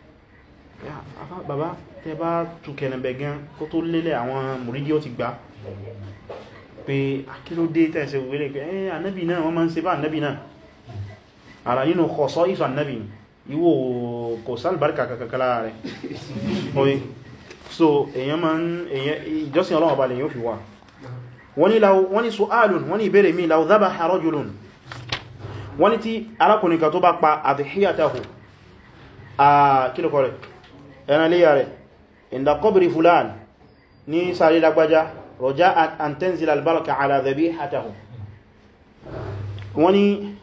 [SPEAKER 1] bàbá tẹ bá tukẹ̀nà bẹ̀gán kó tó lélẹ̀ àwọn mùrídí ó ti gbá pé akílódé tẹ́ẹ̀sẹ̀ wẹ́lẹ̀ pé ẹ́ annabi náà wọ́n máa ń ṣe bá annabi náà ara nínú khasa'is annabi ìwò kò sálbàríkà kàkàkàlá rẹ̀ oye so èyàn ma ń ìjọsìn Ọlọ́run Ọba lè yóò fi wà wọ́n ni su'alun wọ́n ni ìbéèrè mi law dhabaha rajulun wọ́n ni tí arákùnrin kan tó bá pa adhiyatahu a kílùkọ rẹ̀ ẹran léyà rẹ̀ inda qabri fulan ní sáré lágbájá raja an tanzila albaraka ala dhabihatahu wọ́n ni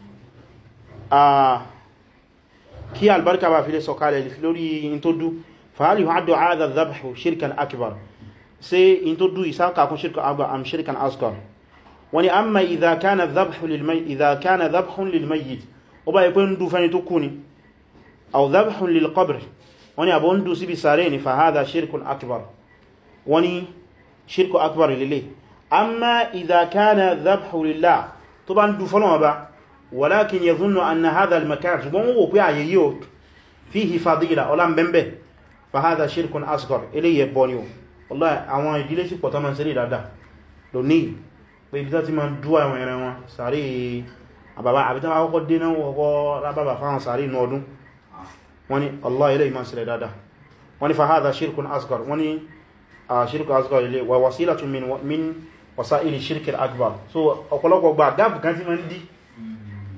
[SPEAKER 1] kí albarka bá fi lè sọ̀kalẹ̀ lórí in tó dú fàálì hàdọ̀ àádà dhabhu shirkan akbar sí in tó dú ìsáka kún shirkan akbar am shirkan asghar wani amma idha kana dhabhu lil mayyit idha kana dhabhun lil mayyit ó bá yẹ pé ń dú fẹ́ni tó kú ni aw dhabhun lil qabr wani abu ń dú síbi sàrẹ́ ni fa hadha shirkun akbar wani shirku akbar lile amma idha kana dhabhu lillah tó bá ń dú fọ́lọ́wọ́ ba ولكن يظن أن هذا المكان سبحانه وبيعيه فيه فضيلة ولا مبنبه فهذا شرك أصغر إليه يبونيو والله àwọn ìdílé sí pọ̀tọ́ ma ń sẹ́lẹ̀ dáadáa lò ní pé ibi tó ti ma ń dúwà ẹ̀wọ̀n ẹ̀rẹ̀ wọn sàárì àbàbà àbítá àkọ́kọ́ dínà ọkọ́ rábàbà fáwọn sàárì inú ọdún wọ́n ni Allah ilé ìmá sílẹ̀ dáadáa wọ́n ni فهذا شرك أصغر wọ́n ni شرك أصغر ilé wa wasilatun min wasa'ili shirk al-akbar so ọ̀pọ̀lọpọ̀ gbà gáàbù kan ti ma ń dí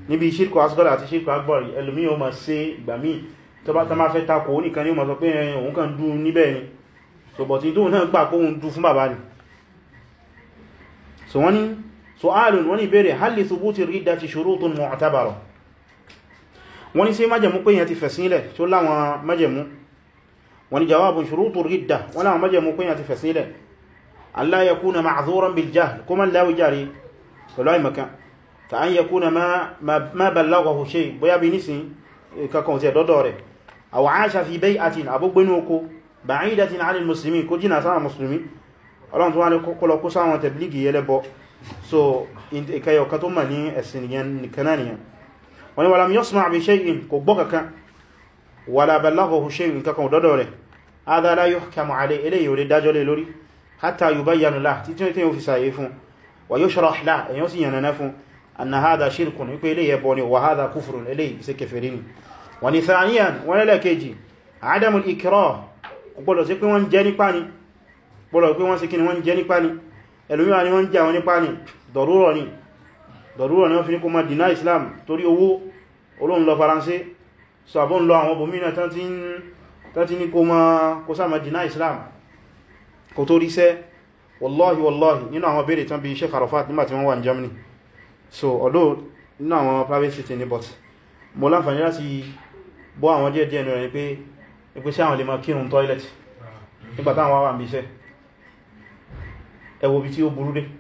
[SPEAKER 1] níbi ṣírkù asghar àti ṣírkù akbar ẹlòmí o ma ṣe ìgbà míì tó bá tán máa fẹ́ takò ó nìkan ní o ma sọ pé òun kàn dú níbẹ̀ ni so bọ̀ tí tó náà gbà kó òun dú fún bàbá ni so wọ́n ni so alun wọ́n ni bèèrè hal li thubuti riddati shurutun mu'tabara wọ́n ni ṣé májẹ̀mú pé yẹn ti fẹ̀sílẹ̀ tó láwọn májẹ̀mú wọ́n ni jawabun shurutu ridda wọ́n láwọn májẹ̀mú pé yẹn ti fẹ̀sílẹ̀ alla yakuna ma'dhuran bil jahl kuma láwí jari pẹ̀lú àìmọ̀kan ka an yakuna ma ma ballaghahu shay bóyá bí nísìn kankan tí ẹ̀dọ́dọ̀ rẹ̀ aw 'asha fi bay'atin abugbenu oko ba'idatin 'ala al-muslimin kó jìnà sáwọn musulmi ọlọ́run tó wá ní kọ́kọ́lọ kó sáwọn tẹ̀blígì yẹlẹ́bọ so ìkẹyọ kan tó mà ní ẹ̀sìn nìkanáníyàn wọ́n ni walam yasma' bi shay'in kò gbọ́ kankan wala ballaghahu shay'in kankan dọ́dọ̀ rẹ̀ hadha la yuhkamu 'alayhi eléyìí ò lè dájọ́ lé lórí hatta yubayyana lahu títí tí ó fi sàyé fún wa yushrah lahu èyàn sì yànnà fún anna hadha shirkun wípé eléyìí ẹbọ ni wa hadha kufrun eléyìí sí kèfèrí ni wọ́n ni thaniyan wọ́n lẹ́lẹ́kejì adamul ikrah gbọ́dọ̀ sí pé wọ́n jẹ́ nípa ni gbọ́dọ̀ pé wọ́n sí kí ni wọ́n jẹ́ nípa ni ẹlòmíwà ni wọ́n jẹ́ àwọn nípa ni dọ̀rúrọ̀ ni dọ̀rúrọ̀ ni wọ́n fi ní kó má dínà islam torí owó olóhun lọ faransé so àbọ́n lọ àwọn bòmínà tán ti ní kó má kó sá má dínà islam kò tó rí sẹ́ wallahi wallahi nínú àwọn bèèrè tán bí Sheikh Arafat nígbàtí wọ́n wà ní Germany so although nínú àwọn private city ní but mo láǹfààní láti bọ́ àwọn díẹ̀ díẹ̀ nìyàn pé ipé sí àwọn lè máa kírun toilet nígbàtí àwọn wà ń bí iṣẹ́ ẹ wo bí tí ó burú dé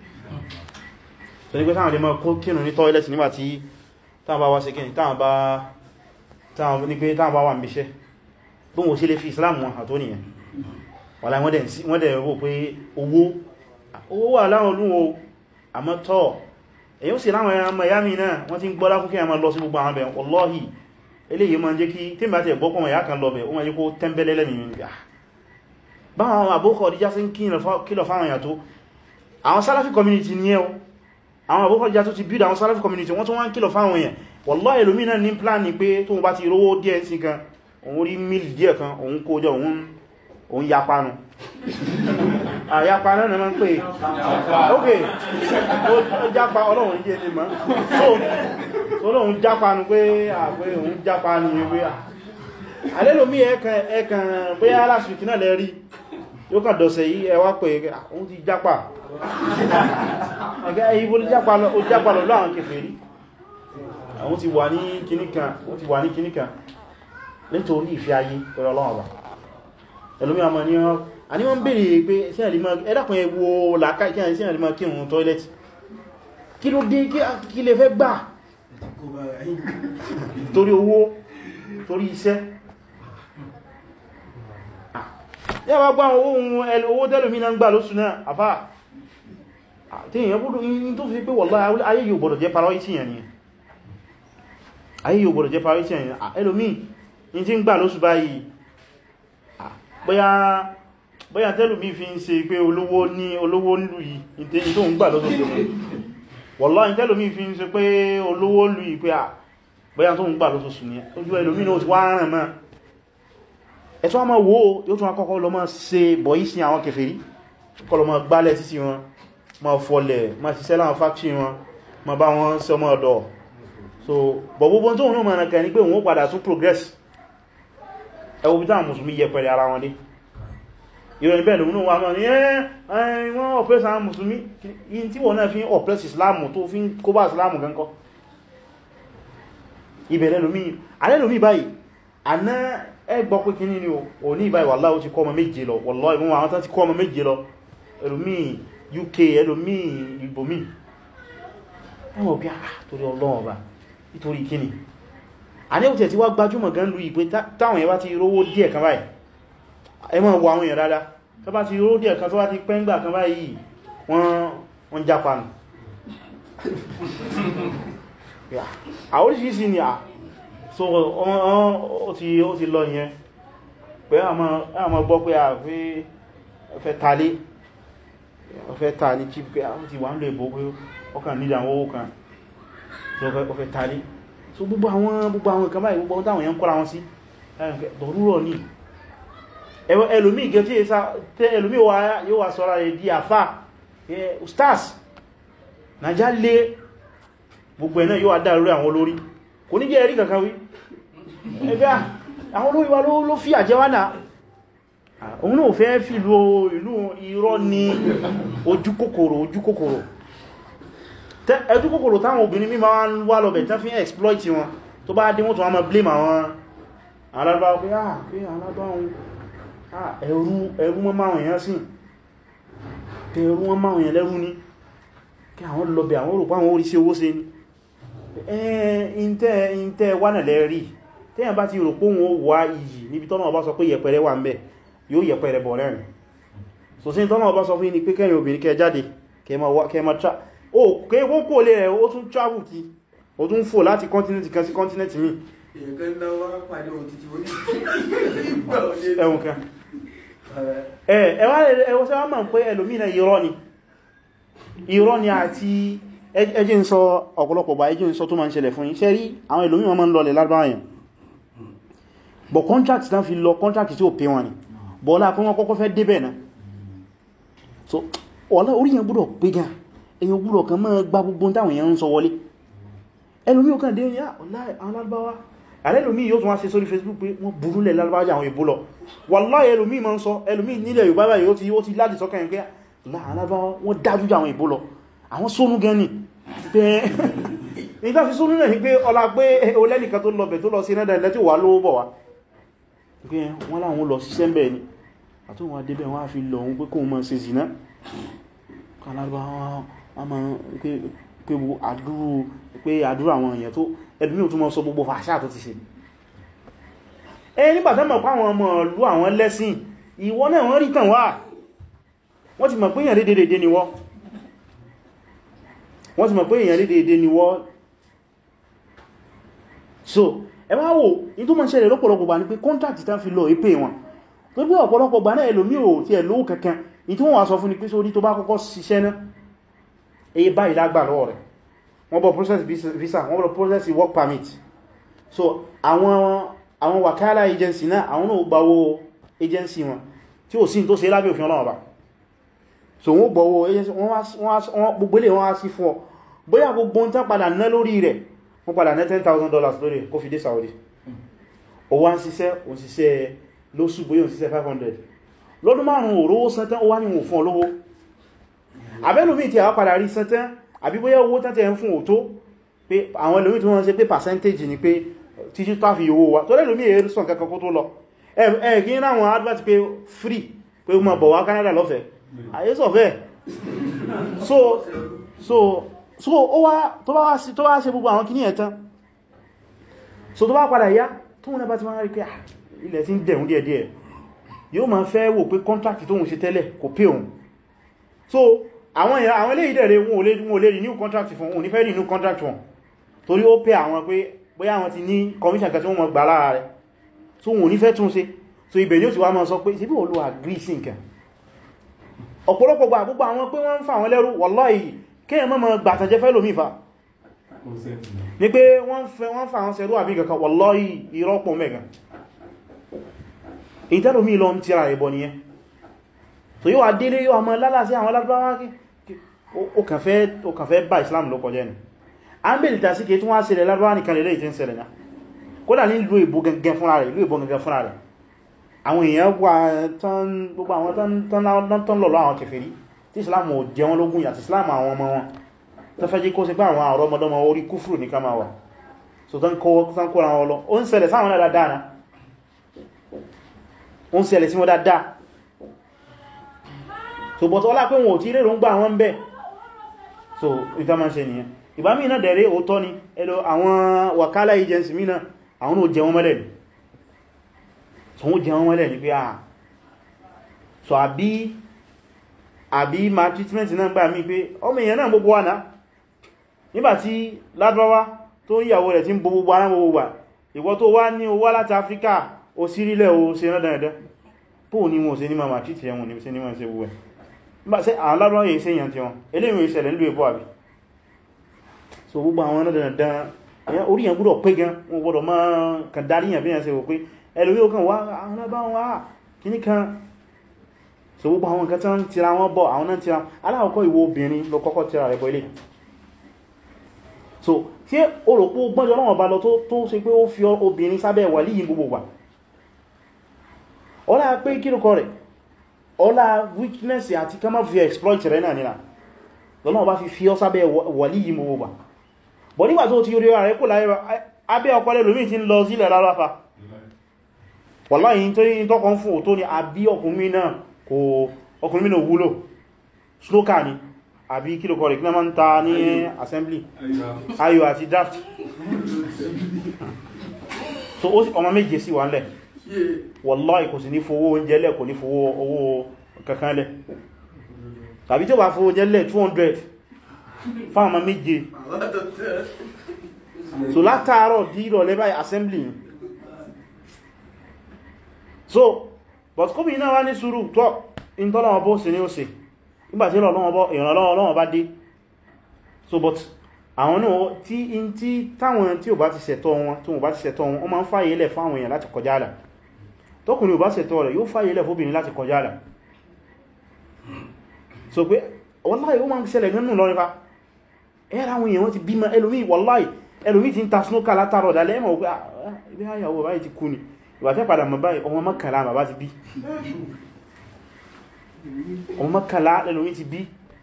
[SPEAKER 1] so ní pé sáwọn lè máa kírun ní toilet nígbàtí táwọn bá wá sí kí táwọn bá wà ń bí iṣẹ́ bí wọ́n sí lè fi Islam wọn àtó nìyàn wọ́n wọ́n dẹ̀ rò pé owó owó wà láwọn olúwo àmọ́ tọ́ èyí ó sì láwọn ẹran miami náà wọ́n ti ń gbọ́lá kúkẹ́ àmà lọ sí gbogbo àwọn bẹ̀rẹ̀ wallahi eléyìí ma ń jẹ́ kí tí bá ti ẹ̀gbọ́kọ̀ ẹ̀yà kan lọ bẹ̀ ó ma jẹ́ kó tẹ́mbẹ̀lẹ́ lẹ́mìí nígbà báwọn àbúkọ̀ ọdíjá sí ń kílọ̀ fáwọn èèyàn tó àwọn Salafi community ní ẹ́ o àwọn àbúkọ̀ ọdíjá tó ti build àwọn Salafi community wọ́n tó wá ń kílọ̀ fáwọn èèyàn wallahi ẹlòmí náà ní plan ni pé tó bá ti rówó díẹ̀ sí kan òun rí mílì díẹ̀ kan òun kó jọ òun yapanu àyapa náà na máa ń pè ok ó jápa ọlọ́run jẹ́ ní ma so ọlọ́run jápa ní pé àpé òun jápa ní pé alẹ́lòmí ẹ̀kàn pé aláṣìkì náà lẹ́rí yóò kàn dọ̀sẹ̀ yìí ẹwà pé òun ti jápa ẹgbẹ́ ìbò jápa lọ láwọn kèfèrí àwọn ti wà ní kìníkan nítorí ìfẹ́ ayé pẹ̀lú ọlọ́run ọba ẹlòmí àmà ní ọ́ a ní wọ́n bèèrè pé sí àlìmọ́ ẹ̀dàkùn ẹwọ làákà ìkẹ́ sí àlìmọ́ kí òun tọ́ílẹ̀tì kí ló dé kí lè fẹ́ gbà torí owó torí iṣẹ́ yẹ́ wá gbá owó tẹ́lòmí náà ń gbà lóṣù náà àfá tí èyàn búrú in tó fi pé wallahi ayé yóò gbọ́dọ̀ jẹ́ priority yẹn ni ayé yóò gbọ́dọ̀ jẹ́ priority yẹn ẹlòmí in tí ń gbà lóṣù báyìí bóyá bóyá tẹ́lù bí fi ń ṣe pé olówó ní olówó nílù yìí ìtẹ́yìn tó ń gbà lọ́sọ̀sọ̀ wallahi tẹ́lù bí fi ń ṣe pé olówó nílù yìí pé à bóyá tó ń gbà lọ́sọ̀sọ̀ ní ojú ẹlòmí náà ti wá rán mọ́ ẹ̀tọ́ a máa wo yóò tún akọ́kọ́ lọ máa ṣe bọ̀yí sí àwọn kèfèrí kọ́ lọ máa gbálẹ̀ títí wọn máa fọlẹ̀ máa ṣiṣẹ́ láwọn fáktì wọn máa bá wọn ṣe ọmọ ọ̀dọ̀ so bọ̀ gbogbo tó wọn máa kẹ́ ní pé wọ́n padà tún progress ẹwọ bí táwọn mùsùlùmí yẹ pẹ̀lẹ̀ ara wọn dé ìròyìn bẹ́ẹ̀ lòun wà náà ní ẹ́ wọ́n ọ̀pẹ́sì àwọn mùsùlùmí yìí tí wọ́n náà fi ń ọ̀pẹ́sì islamu tó fi ń kó bá islamu gankọ́ ìbẹ̀rẹ̀ lómi alẹ́lòmí báyìí àná ẹgbọ́ pé kí ní o ní ìbáyìí wallahi ó ti kọ́ ọmọ méje lọ wallahi ìwọ̀n àwọn tán ti kọ́ ọmọ méje lọ ẹlòmí U K ẹlòmí ìbòmí ẹwọ̀ bí á torí Ọlọ́run ọba nítorí kíni àníwòtẹ̀ tí wá gbajúmọ̀ gan lú ìpé táwọn èèyàn bá ti rówó díẹ̀ kan báyìí ẹ máa wo àwọn èèyàn dáadáa tó bá ti rówó díẹ̀ kan tó bá ti pẹ́ngbà kan báyìí wọ́n jápa nù àoríṣìíṣìí ni à so ó ti lọ yẹn pé a máa gbọ́ pé a fẹ́ talé ọfẹ́ ta ní chip pé a ti wà ń lè bó pé ọkàn nídà owó kan tó ọfẹ́ talé so gbogbo àwọn gbogbo àwọn nǹkan báyìí gbogbo táwọn èèyàn kọ́ra wọn sí dọ̀rúrọ̀ ní ẹlòmí ìgẹ́ tí ẹlòmí yóò wà sọ́ra rẹ̀ di àfá ustaz nàíjá lé gbogbo ẹ̀ náà yóò adá lórí àwọn olórí kò ní jẹ́ ẹ̀rí kankan wí ẹgbẹ́ àwọn olórí wa ló fi àjẹwà náà òun náà fẹ́ fi lo ìlú irọ́ ní ojúkòkòrò ojúkòkòrò ojúkòkòrò táwọn obìnrin mímọ̀ wá ń wá lọ́bẹ̀ tán fi ń exploit wọn tó bá dé wọ́n tó wọ́n máa blame àwọn alábáwọ́ pé ah pé alábáwọ́ ah ẹ̀rú ẹ̀rú wọ́n máa wọ̀nyán sí pé ẹ̀rú wọ́n máa wọ̀nyán lẹ́rú ní kí àwọn lọ́bẹ̀ àwọn òrùpá àwọn orí sí owó sí ní ẹ̀ ìntẹ́ wà náà lẹ́rí tẹ́yàn bá ti rò pé wọn wà iyì níbi tọ́nà ọba sọ pé yẹpẹrẹ wà ń bẹ̀ yóò yẹpẹrẹ bọ̀ rẹ̀rìn so sí tọ́nà ọba sọ fún ní pé kẹ́yìn obìnrin kẹ jáde kẹma tra o kẹ́ wọ́n kó lè rẹ̀ ó tún travel kí ó tún fò láti continent kan sí continent mi ẹ̀wọ̀n kan ẹwọ́ sẹ́wọ́n mọ̀ pé ẹlòmínà irọ́ ni irọ́ ni àti ẹjẹ́ ń sọ ọ̀pọ̀lọpọ̀ bá ẹjẹ́ ń sọ tó máa ń ṣẹlẹ̀ fún yín ṣe rí àwọn ẹlòmí wọn máa ń lọlẹ̀ lágbàáyàn bọ̀ contract náà fi lọ contract tí ó pè wọn ni bọ́ọ̀lá pé wọ́n kọ́kọ́ fẹ́ débẹ̀ náà so ọ̀lá orí yẹn gbọ́dọ̀ pé gan èyàn gbọ́dọ̀ kan máa gba gbogbo táwọn èèyàn ń sọ wọlé ẹlòmí ó kàn dé ní àwọn lágbàwá ààrẹ ẹlòmí yóò tún wá ṣe sórí Facebook pé wọ́n burú lẹ̀ lágbàwá àwọn ìbò lọ wallahi ẹlòmí máa ń sọ ẹlòmí nílẹ̀ Yorùbá báyìí ó ti láti sọ́kàn pé lágbàwá wọ́n dájú àwọn ìbò lọ àwọn sónú gan ni pé nígbà fi sónú náà ní pé ọlá pé olẹ́nìkan tó lọ bẹ̀ tó lọ sí náà dáadáa tí ó wà lówó bọ̀ wá pé wọ́n láwọn lọ sí sẹ́mbẹ̀ ni àtúnwà débẹ̀ wọ́n á fi lọ ohun pé kóhun mọ́ sí zina kàlárùbá wọ́n mọ́ pé àdúrú àwọn èèyàn tó ẹdùnmí ò tún mọ́ sọ gbogbo fàṣà tó ti ṣe ẹ nígbàtá mọ̀ páwọn ọmọ ìlú àwọn lẹ́sìn ìwọ náà wọ́n rí tàn wá wọ́n ti mọ̀ pé èèyàn dédé ni wọ́n wọ́n ti mọ̀ pé èèyàn dédé ni wọ́n so ẹ wá wò ní tó mọ́ ṣẹlẹ̀ lọ́pọ̀lọpọ̀ gbà ní pé contract tán fi lọ ìpé wọn tó bí ọ̀pọ̀lọpọ̀ gbà náà ẹlòmí ò tí ẹ lówó kankan ní tí wọ́n wá sọ fún ní pé sórí tó bá kọ́kọ́ ṣiṣẹ́ náà èyí báyìí lágbà lọ́wọ́ rẹ̀ wọ́n bọ̀ process visa wọ́n bọ̀ process work permit so àwọn àwọn wakala agency náà àwọn náà gbàwó agency wọn tí ò sí tó ṣe lábẹ́ òfin Ọlọ́run bá so wọ́n gbọ́wó agency wọ́n gbogbo ilé wọ́n á sí fún ọ bóyá gbogbo ń tán padà ná lórí rẹ̀ wọ́n padà ná ten thousand dollars lórí kó fi dé Saudi ó wá ń ṣiṣẹ́ ó ṣiṣẹ́ lóṣù bóyá ó ṣiṣẹ́ five hundred lọ́dún márùn-ún òrówó sẹ́tán ó wá ní òun fún olówó abẹ́lùmí tí a padà rí sẹ́tán àbí bóyá owó tán tẹ́ ń fún òtó pé àwọn ẹlòmí tí wọ́n ṣe pé percentage ni pé títí tó fi owó wa tó lẹ́lòmí èrè sọ kankan kó tó lọ ẹ̀ kí ní àwọn advert pé free pé ó máa bọ̀ wá Canada lọ́fẹ̀ẹ́ ayé sọ̀fẹ́ so so so ó wá tó bá wá ṣe gbogbo àwọn kìíní ẹ̀tán so tó bá padà yá tó wọ́n bá ti máa rí pé ilẹ̀ tí ń dẹ̀hún díẹ̀díẹ̀ yóò máa fẹ́ wò pé contract tó ń ṣe tẹ́lẹ̀ kò pé òun so àwọn èèyàn àwọn ilé ìdẹ̀rẹ̀ wọn ò lè rí new contract fún òun ní fẹ́ rí new contract wọn torí ó pé àwọn pé bóyá àwọn ti ní commission kan tí wọ́n mọ̀ gbà lára rẹ̀ so wọn ò ní fẹ́ tún ṣe so ibẹ̀ ni ó ti wá máa sọ pé ṣe bí wọ́n lo agree sí nǹkan ọ̀pọ̀lọpọ̀ gbà gbogbo àwọn pé wọ́n ń fa àwọn lẹ́rú wallahi kéèyàn mọ́ mọ́ gbàtànjẹ́ fẹ́ lómi fa ní pé wọ́n fa àwọn sẹ̀rú àbí kankan wallahi ìrọ́pọ̀ mẹ́gan ìtẹ́lómi lọ ń tíra ẹ̀bọ̀ nìyẹn so yíò adélé yíò àmọ́ lálá sí àwọn alábáwá ó kàn fẹ́ bá Islam ló kọjẹ́ ni a ń bèèrè tàbí kí tún wá sílẹ̀ lábáwá nìkan lè ìtẹ́ ń ṣẹlẹ̀ náà kódà ní ìlú ìbò gẹngẹn fúnra rẹ̀ ìlú ìbò gẹngẹn fúnra rẹ̀ àwọn èèyàn wà tán gbogbo àwọn tán lọ́lọ́ àwọn kèfèrí tí Islam ò jẹ wọn lógún àti Islam àwọn ọmọ wọn tó fẹ́ jí kó sí pé àwọn àrọ ọmọdọ́mọ orí kúfùrù ní ká máa wà so tán kó ra wọn lọ ó ń ṣẹlẹ̀ sáwọn náà dáadáa ó ń ṣẹlẹ̀ sí wọn dáadáa so bọ̀tọ̀ ọlá pé wọn ò tí rèrò ń gbà wọn bẹ́ so ìta ma ń ṣe nìyẹn ìbá mí náà dẹ̀rẹ́ òótọ́ ni ẹlò àwọn wakala agency mí náà àwọn ò jẹ wọn mọ́lẹ̀ ní so wọ́n jẹ wọn mọ́lẹ̀ ní pé àà so àbí àbí ma treatment náà gbà mí pé ọmọ èèyàn náà gbogbo wà náà nígbàtí ládọ́wá tó ń yàwó rẹ̀ tí ń gbogbo ara gbogbo wà ìwọ tó wá ní owó láti Áfíríkà ó sírílẹ̀ ó ṣe náà dáadáa pò ní wọn ò ṣe ní ma ma treat ẹ̀wọ̀n ní ṣe ní ma ṣe gbogbo ẹ̀ nígbà sí àwọn ládọ́wá yìí ṣe yàn tí wọn eléyìn ìṣẹ̀lẹ̀ nílùú èbó àbí so gbogbo àwọn náà dáadáa orí yàn gbọ́dọ̀ pé gan wọn gbọ́dọ̀ máa kàn darí yàn bí yàn ṣe wò pé ẹlòmí ó kàn wá àwọn náà bá wọn wá kíní kan so gbogbo àwọn nǹkan tán tira wọn bọ̀ àwọn náà tira aláwọ̀kọ́ ìwọ obìnrin lọ kọ́kọ́ tira rẹ̀ bọ́ ilé so tí ó rò pé ó gbọ́njọ́ Ọlọ́run Ọba lọ tó ṣe pé ó fi obìnrin sábẹ́ wàlí yìí gbogbo wà ọlá pé kílùkọ rẹ̀ ọlá weakness àti ká má fi exploit rẹ̀ náà nínà lọ́nà bá fi fi ọ́ sábẹ́ wàlí yìí mọ́ wà bọ̀ nígbà tó ti orí rẹ̀ kò láyé abẹ́ ọpọlẹ̀ lómi ti ń lọ sílẹ̀ láráfà wàláyìn tó yí tọ́kàn fún òtó ni àbí ọkùnrin náà kò ọkùnrin náà wúlò snooker ni àbí kílùkọ rẹ̀ kí náà máa ń ta ní assembly ayò àti draft so ó sì ọmọ méje sí wà ń lẹ̀ wallahi kò sí ní fowó oúnjẹ lẹ̀ kò ní fowó owó kankan lẹ̀ tàbí tí ó bá fowó oúnjẹ lẹ̀ two hundred fáwọn ọmọ méje so látàárọ̀ dìírọ̀ lẹ́bàá assembly so but kó bí iná wá ní sùúrù tọ́ in tọ́lọ́wọ́ bó sí ní ó sì nígbàtí ìrànlọ́wọ́ bá dé so but àwọn náà tí in tí táwọn tí ò bá ti ṣẹ̀tọ́ wọn tí wọ́n bá ti ṣẹ̀tọ́ wọn wọ́n máa ń fàyè lẹ̀ fáwọn èèyàn láti kọjá àlà tọ́kùnrin ò bá ṣẹ̀tọ́ rẹ̀ yóò fàyè lẹ̀ fóbìnrin láti kọjá àlà so pé wallahi ó máa ń ṣẹlẹ̀ nínú lọ́rin fa ẹ́ra àwọn èèyàn wọ́n ti bímọ ẹlòmí wallahi ẹlòmí ti ń ta snooker látàrọ̀ dalẹ́ ẹmọ̀ pé ibi àyàwó báyìí ti kú ni ìbàtẹ́ padà mọ̀ báyìí ọmọ mọ́kànlá bàbá ti bí ọmọ mọ́kànlá ẹlòmí ti bí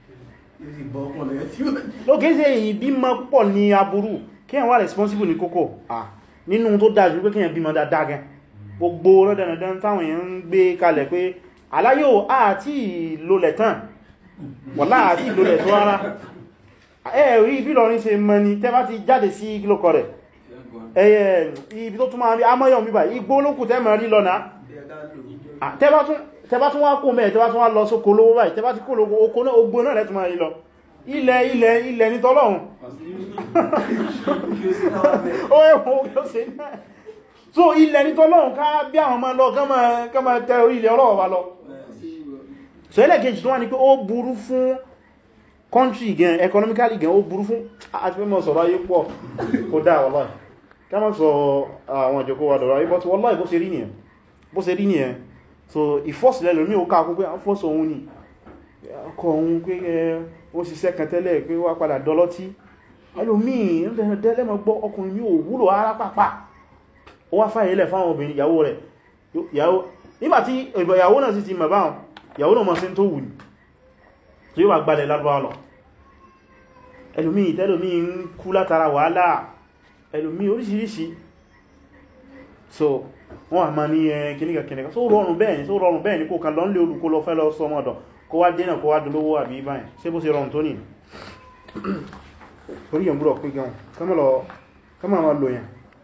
[SPEAKER 1] lókè ṣe ìbímọ púpọ̀ ní aburú kí ẹ̀ wà responsible ní kókó nínú tó dájú pé kí ẹ̀ bímọ dáadáa gan gbogbo rọ́dẹ̀nàdán táwọn èèyàn ń gbé kalẹ̀ pé aláyò àti ìlólẹ̀ tán wọ́lá àti ìlólẹ̀ tó rárá ẹ̀ rí bí lọrin ṣe mọ́ ni tẹ́ bá ti jáde sí kílòkọ rẹ̀ ẹ̀yẹ ibi tó tún máa rí amọ́yọ̀ mi báyìí igbó olókù tẹ́ mọ̀ rí lọ́nà tẹ́ bá tún wá kó mẹ́ tẹ́ bá tún wá lọ sókò lówó báyìí tẹ́ bá ti kó lówó okó náà ogbó náà lẹ́tún máa rí lọ ilẹ̀ ilẹ̀ ilẹ̀ ní tọ́lọ́run ó ẹ̀wọ̀n ó ṣe náà so ilẹ̀ ní tọ́lọ́run ká bí àwọn máa lọ ká máa tẹ orí ilẹ̀ ọlọ́wọ́ wa lọ so ẹlẹ́kejì tó wá ní pé ó burú fún country gan economically gan ó burú fún àti pé mọ́ sọ̀rọ̀ ayé pọ̀ kó dáa wallahi ká mọ́ sọ àwọn ìjọkó wa dọ̀rọ̀ ayé but wallahi bó ṣe rí nìyẹn bó ṣe rí nìyẹn so ìfọ́sílẹ̀ lómi ó káàkún pé àwọn fọ́sọ̀ òun ni ọkọ̀ òun pé ó ṣiṣẹ́ kan tẹ́lẹ̀ pé wá padà dọlọ́tí ẹlòmíì ẹlẹ́mọ̀ gbọ́ ọkùnrin mi ò wúlò ara pàpà ó wá fàyè lẹ̀ fáwọn obìnrin ìyàwó rẹ̀ nígbàtí ìyàwó náà sì ti mọ̀ báwọn ìyàwó náà mọ̀ sí tó wù ní tó yíwa gbalẹ̀ lárúbáwá lọ ẹlòmíì tẹ́lòmíì ń kú látara wàhálà ẹlòmíì oríṣiríṣi so wọ́n a ma ní kìníkà kìníkà so rọrùn bẹ́ẹ̀ ni so rọrùn bẹ́ẹ̀ ni kó kan lọ ń lé olùkó lọ fẹ́ lọ sọmọ́dọ̀ kó wá dínà kó wá dolówó àbí báyìí ṣe bó ṣe rọrùn tó ní orí yẹn búrọ̀ pé gan kama ma lò yẹn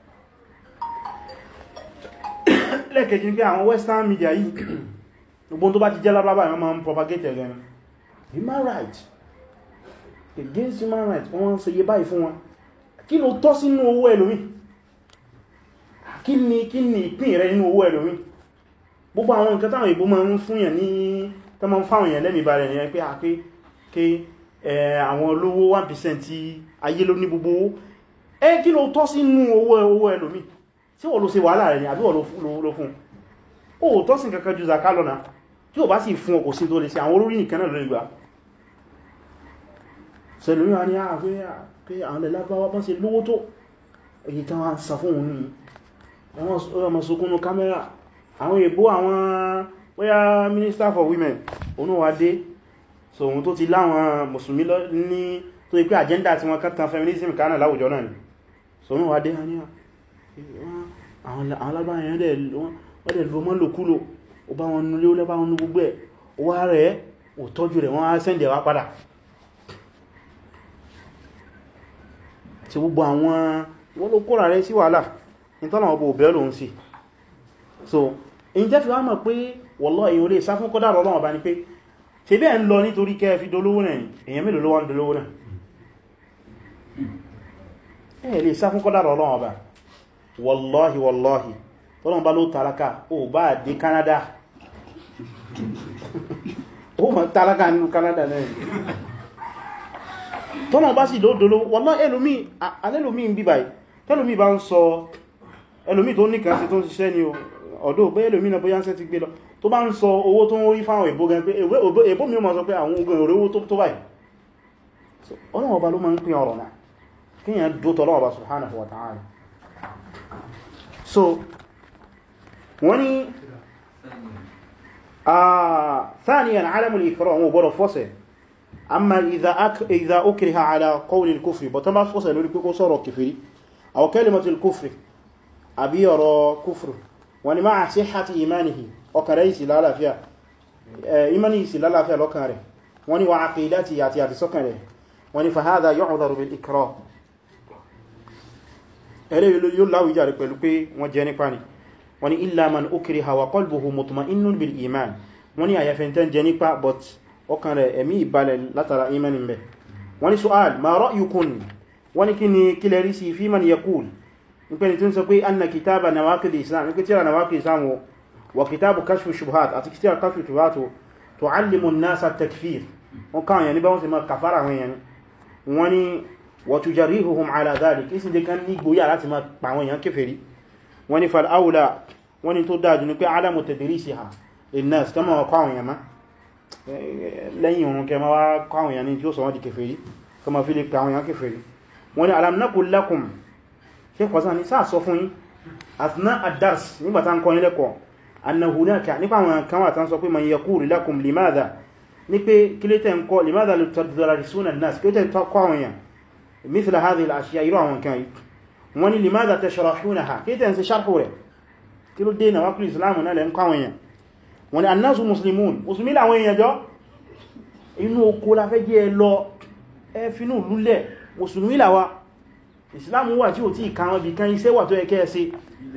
[SPEAKER 1] lẹ́kẹ̀ẹ́jì pé àwọn western media yìí gbogbo tó bá ti jẹ́ lábábá ìwọ́n ma ń propagate again human rights against human rights wọ́n ṣe yẹ báyìí fún wọn kí ló tọ́ sínú owó ẹlòmí kí ni kí ni ìpín rẹ nínú owó ẹlòmí gbogbo àwọn nǹkan táwọn ìbò ma ń fún yàn ní tó ma ń fáwọn èèyàn lẹ́mìí balẹ̀ ní pé àpé kí àwọn olówó one percent tí ayé ló ní gbogbo owó ẹ kí ló tọ́ sínú owó ẹlòmí tí wọ́n ló ṣe wàhálà rẹ̀ ni àbí wọ́n ló fún ó tọ́ sí kankan ju zaka lọ́nà tí ó bá sì fún ọkọ̀ sí tó lè ṣe àwọn olórí nìkan náà lórí gbà sẹlùmí wa ní ààfẹ́ pé àwọn ẹ̀lábáwá bá ṣe lówó tó èyí tán wá ń sà fún òun ní ọmọ sókúnnú kámẹ́rà àwọn èbó àwọn bóyá minister for women òun wá dé so ohun tó ti láwọn mùsùlùmí ní tó ipé agenda tí wọ́n kàtàn feminism kánà láwùjọ náà ni so òun wá dé àwọn alábáyẹn wọ́n dẹ̀ lọ mọ́ lòkúlò ó bá wọn nulé ó lẹ́bá wọn nú gbogbo ẹ̀ ó wá rẹ̀ ó tọ́jú rẹ̀ wọ́n á sẹ́ndẹ̀ wá padà tí gbogbo àwọn wọ́n ló kóra rẹ̀ sí wàhálà ìtọ́nà ọbọ̀ òbẹ̀ lòun sí so èyí jẹ́ fi wá mọ̀ pé wallahi èyàn lè sá fún kọ́dàrọ̀ Ọlọ́run bá ní pé ṣe bẹ́ẹ̀ ń lọ nítorí kẹ́ fi dolówó náà èyàn mélòó ló wá ń dolówó náà ẹ̀ lè sá fún kọ́dàrọ̀ Ọlọ́run bá wallahi wallahi tọ́lọ́run bá ló tàlákà ó bá dé Canada ó mọ̀ tàlákà nínú Canada náà tọ́nà bá sì lóòdòló wọ́n ẹlòmí alẹ́lòmí ń bíbáyì tẹ́lòmí bá ń sọ ẹlòmí tó ní kàáṣẹ́ tó ń ṣiṣẹ́ ní ọ̀dọ̀ bẹ́ ẹlòmí náà bóyá ń sẹ́ ti gbé lọ tó bá ń sọ owó tó ń rí fáwọn èbó gan pé èbó mi ó máa sọ pé àwọn ogun òrówó tó báyìí ọlọ́wọ́ bá ló máa ń pín ọ̀rọ̀ náà kíyàn dó tọ́lọ́wọ́ bá subhanahu wa ta'ala. So wọ́n ni ثانيا عالم الإكراه wọ́n gbọ́dọ̀ fọ́sẹ̀ amma idha ukriha ala qawli al-kufri bọ̀ tán bá fọ́sẹ̀ lórí pé kó sọ̀rọ̀ kìfìrí aw kalimatu al-kufri àbí ọ̀rọ̀ kúfùrù wọ́n ni ma'a sihhati imanihi ọkàn rẹ̀ ìsì lálàáfíà imani ìsì lálàáfíà lọ́kàn rẹ̀ wọ́n ni wa aqidati àti àti sọ́kàn rẹ̀ wọ́n ni fa hadha yu'dharu bil ikrah ẹ̀rẹ́ yóò láwíjà rẹ̀ pẹ̀lú pé wọ́n jẹ́ nípa ni wọ́n ni illa man ukriha wa qalbuhu mutma'innun bil iman wọ́n ni àyàfẹ́ntẹ́ jẹ́ nípa but ọkàn rẹ̀ ẹ̀mí ìbalẹ̀ látara imani mbẹ̀ wọ́n ni su'al ma ra'yukum wọ́n ni kí ni kílẹ̀ rí sí fi man yaqul nípa ni tí ń sọ pé anna kitaba nawaqid islam nípa tíra nawaqid islam wa kitabu kashfu shubhat àti tíra kashfu shubhat tu'allimu an-nasa at-takfir wọ́n káwọn yẹn ní bá wọ́n sì máa kàfàrà wọn yẹn wọ́n ni wa tujarrihuhum ala dhalik kí sí jẹ́ kan ní gbóyà láti máa pa àwọn èèyàn kéfèrí wọ́n ni fal awla wọ́n ni tó dájú ní pé alamu tadrisiha lin-nas kama wọ́n kọ́ àwọn èèyàn má lẹ́yìn òun kẹ ma wá kọ́ àwọn èèyàn ní tí ó sọ wọ́n di kéfèrí kama fi lè pa àwọn èèyàn kéfèrí wọ́n ni alam naqul lakum ṣe kọ̀sá ní sáà sọ fún yín athna ad-dars nígbàtá ń kọ́ nílẹ̀ kọ́ anna hunaka nípa àwọn kan wà tán sọ pé man yaqulu lakum limadha ní pé kílé tẹ́ ń kọ́ limadha tudarrisuna an-nas kílé tẹ́ kọ́ àwọn èèyàn mithla hadhihi al-ashya irú àwọn kan yìí wọ́n ni limadha tashrahunaha kílé tẹ́ ń ṣe sharhu rẹ̀ kí ló dé náà wákìlì islam náà lẹ́ ń kọ́ àwọn èèyàn wọ́n ni annasu muslimun musulmi láwọn èèyàn jọ inú oko la fẹ́ jẹ́ lọ ẹ finú lúlẹ̀ musulmi láwa islam wà tí ó tí ìkàwọn bí kan iṣẹ́ wà tó ẹkẹ́ ẹsẹ́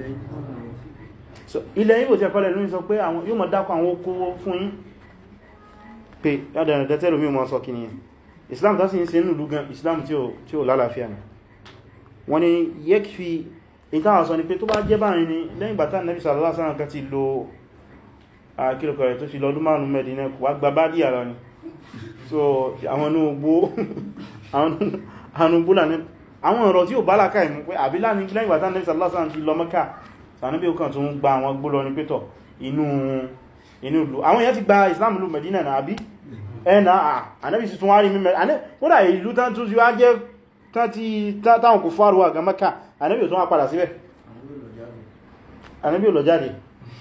[SPEAKER 1] ilẹ̀ yíò tí ẹkọ́lẹ̀ lórí sọ pé yóò mọ̀ dákọ̀ àwọn oko fún yín pé yádẹ̀rẹ̀ dẹ́tẹ́lò mí mọ́ sọ kí ni islam tó sì ń ṣe nùlú gan islam tí ó lálàáfíà ni wọ́n ni yẹ́kfi ìtàwà sọ ni pé tó bá jẹ́ báyìí ni lẹ́yìn bàtà Nabi sallallahu alaihi wasallam kan ti lo àkílùkọ̀ rẹ̀ tó fi lọ́dún márùn-ún Mẹ́dínà kò wá gba bá díà lọ ni so àwọn ogbó àwọn ogbó lànà àwọn ọ̀rọ̀ tí ó bá láká ìmú pé àbí láàrin lẹ́yìn bàtà Nabi sallallahu alaihi wasallam ti lọ Mẹ́kà sànúbí ó kàn tó ń gba àwọn gbó lọ ní pétọ̀ inú ìlú àwọn èèyàn ti gba Islam lù Mẹ́dínà náà àbí ẹ̀nà ànábì sí tún wá rí mímẹ́ kódà ìlú tán tó wá jẹ́ táwọn kò fárú àgá Mẹ́kà ànábì ò tún wá padà síbẹ̀ ànábì ò lọ jáde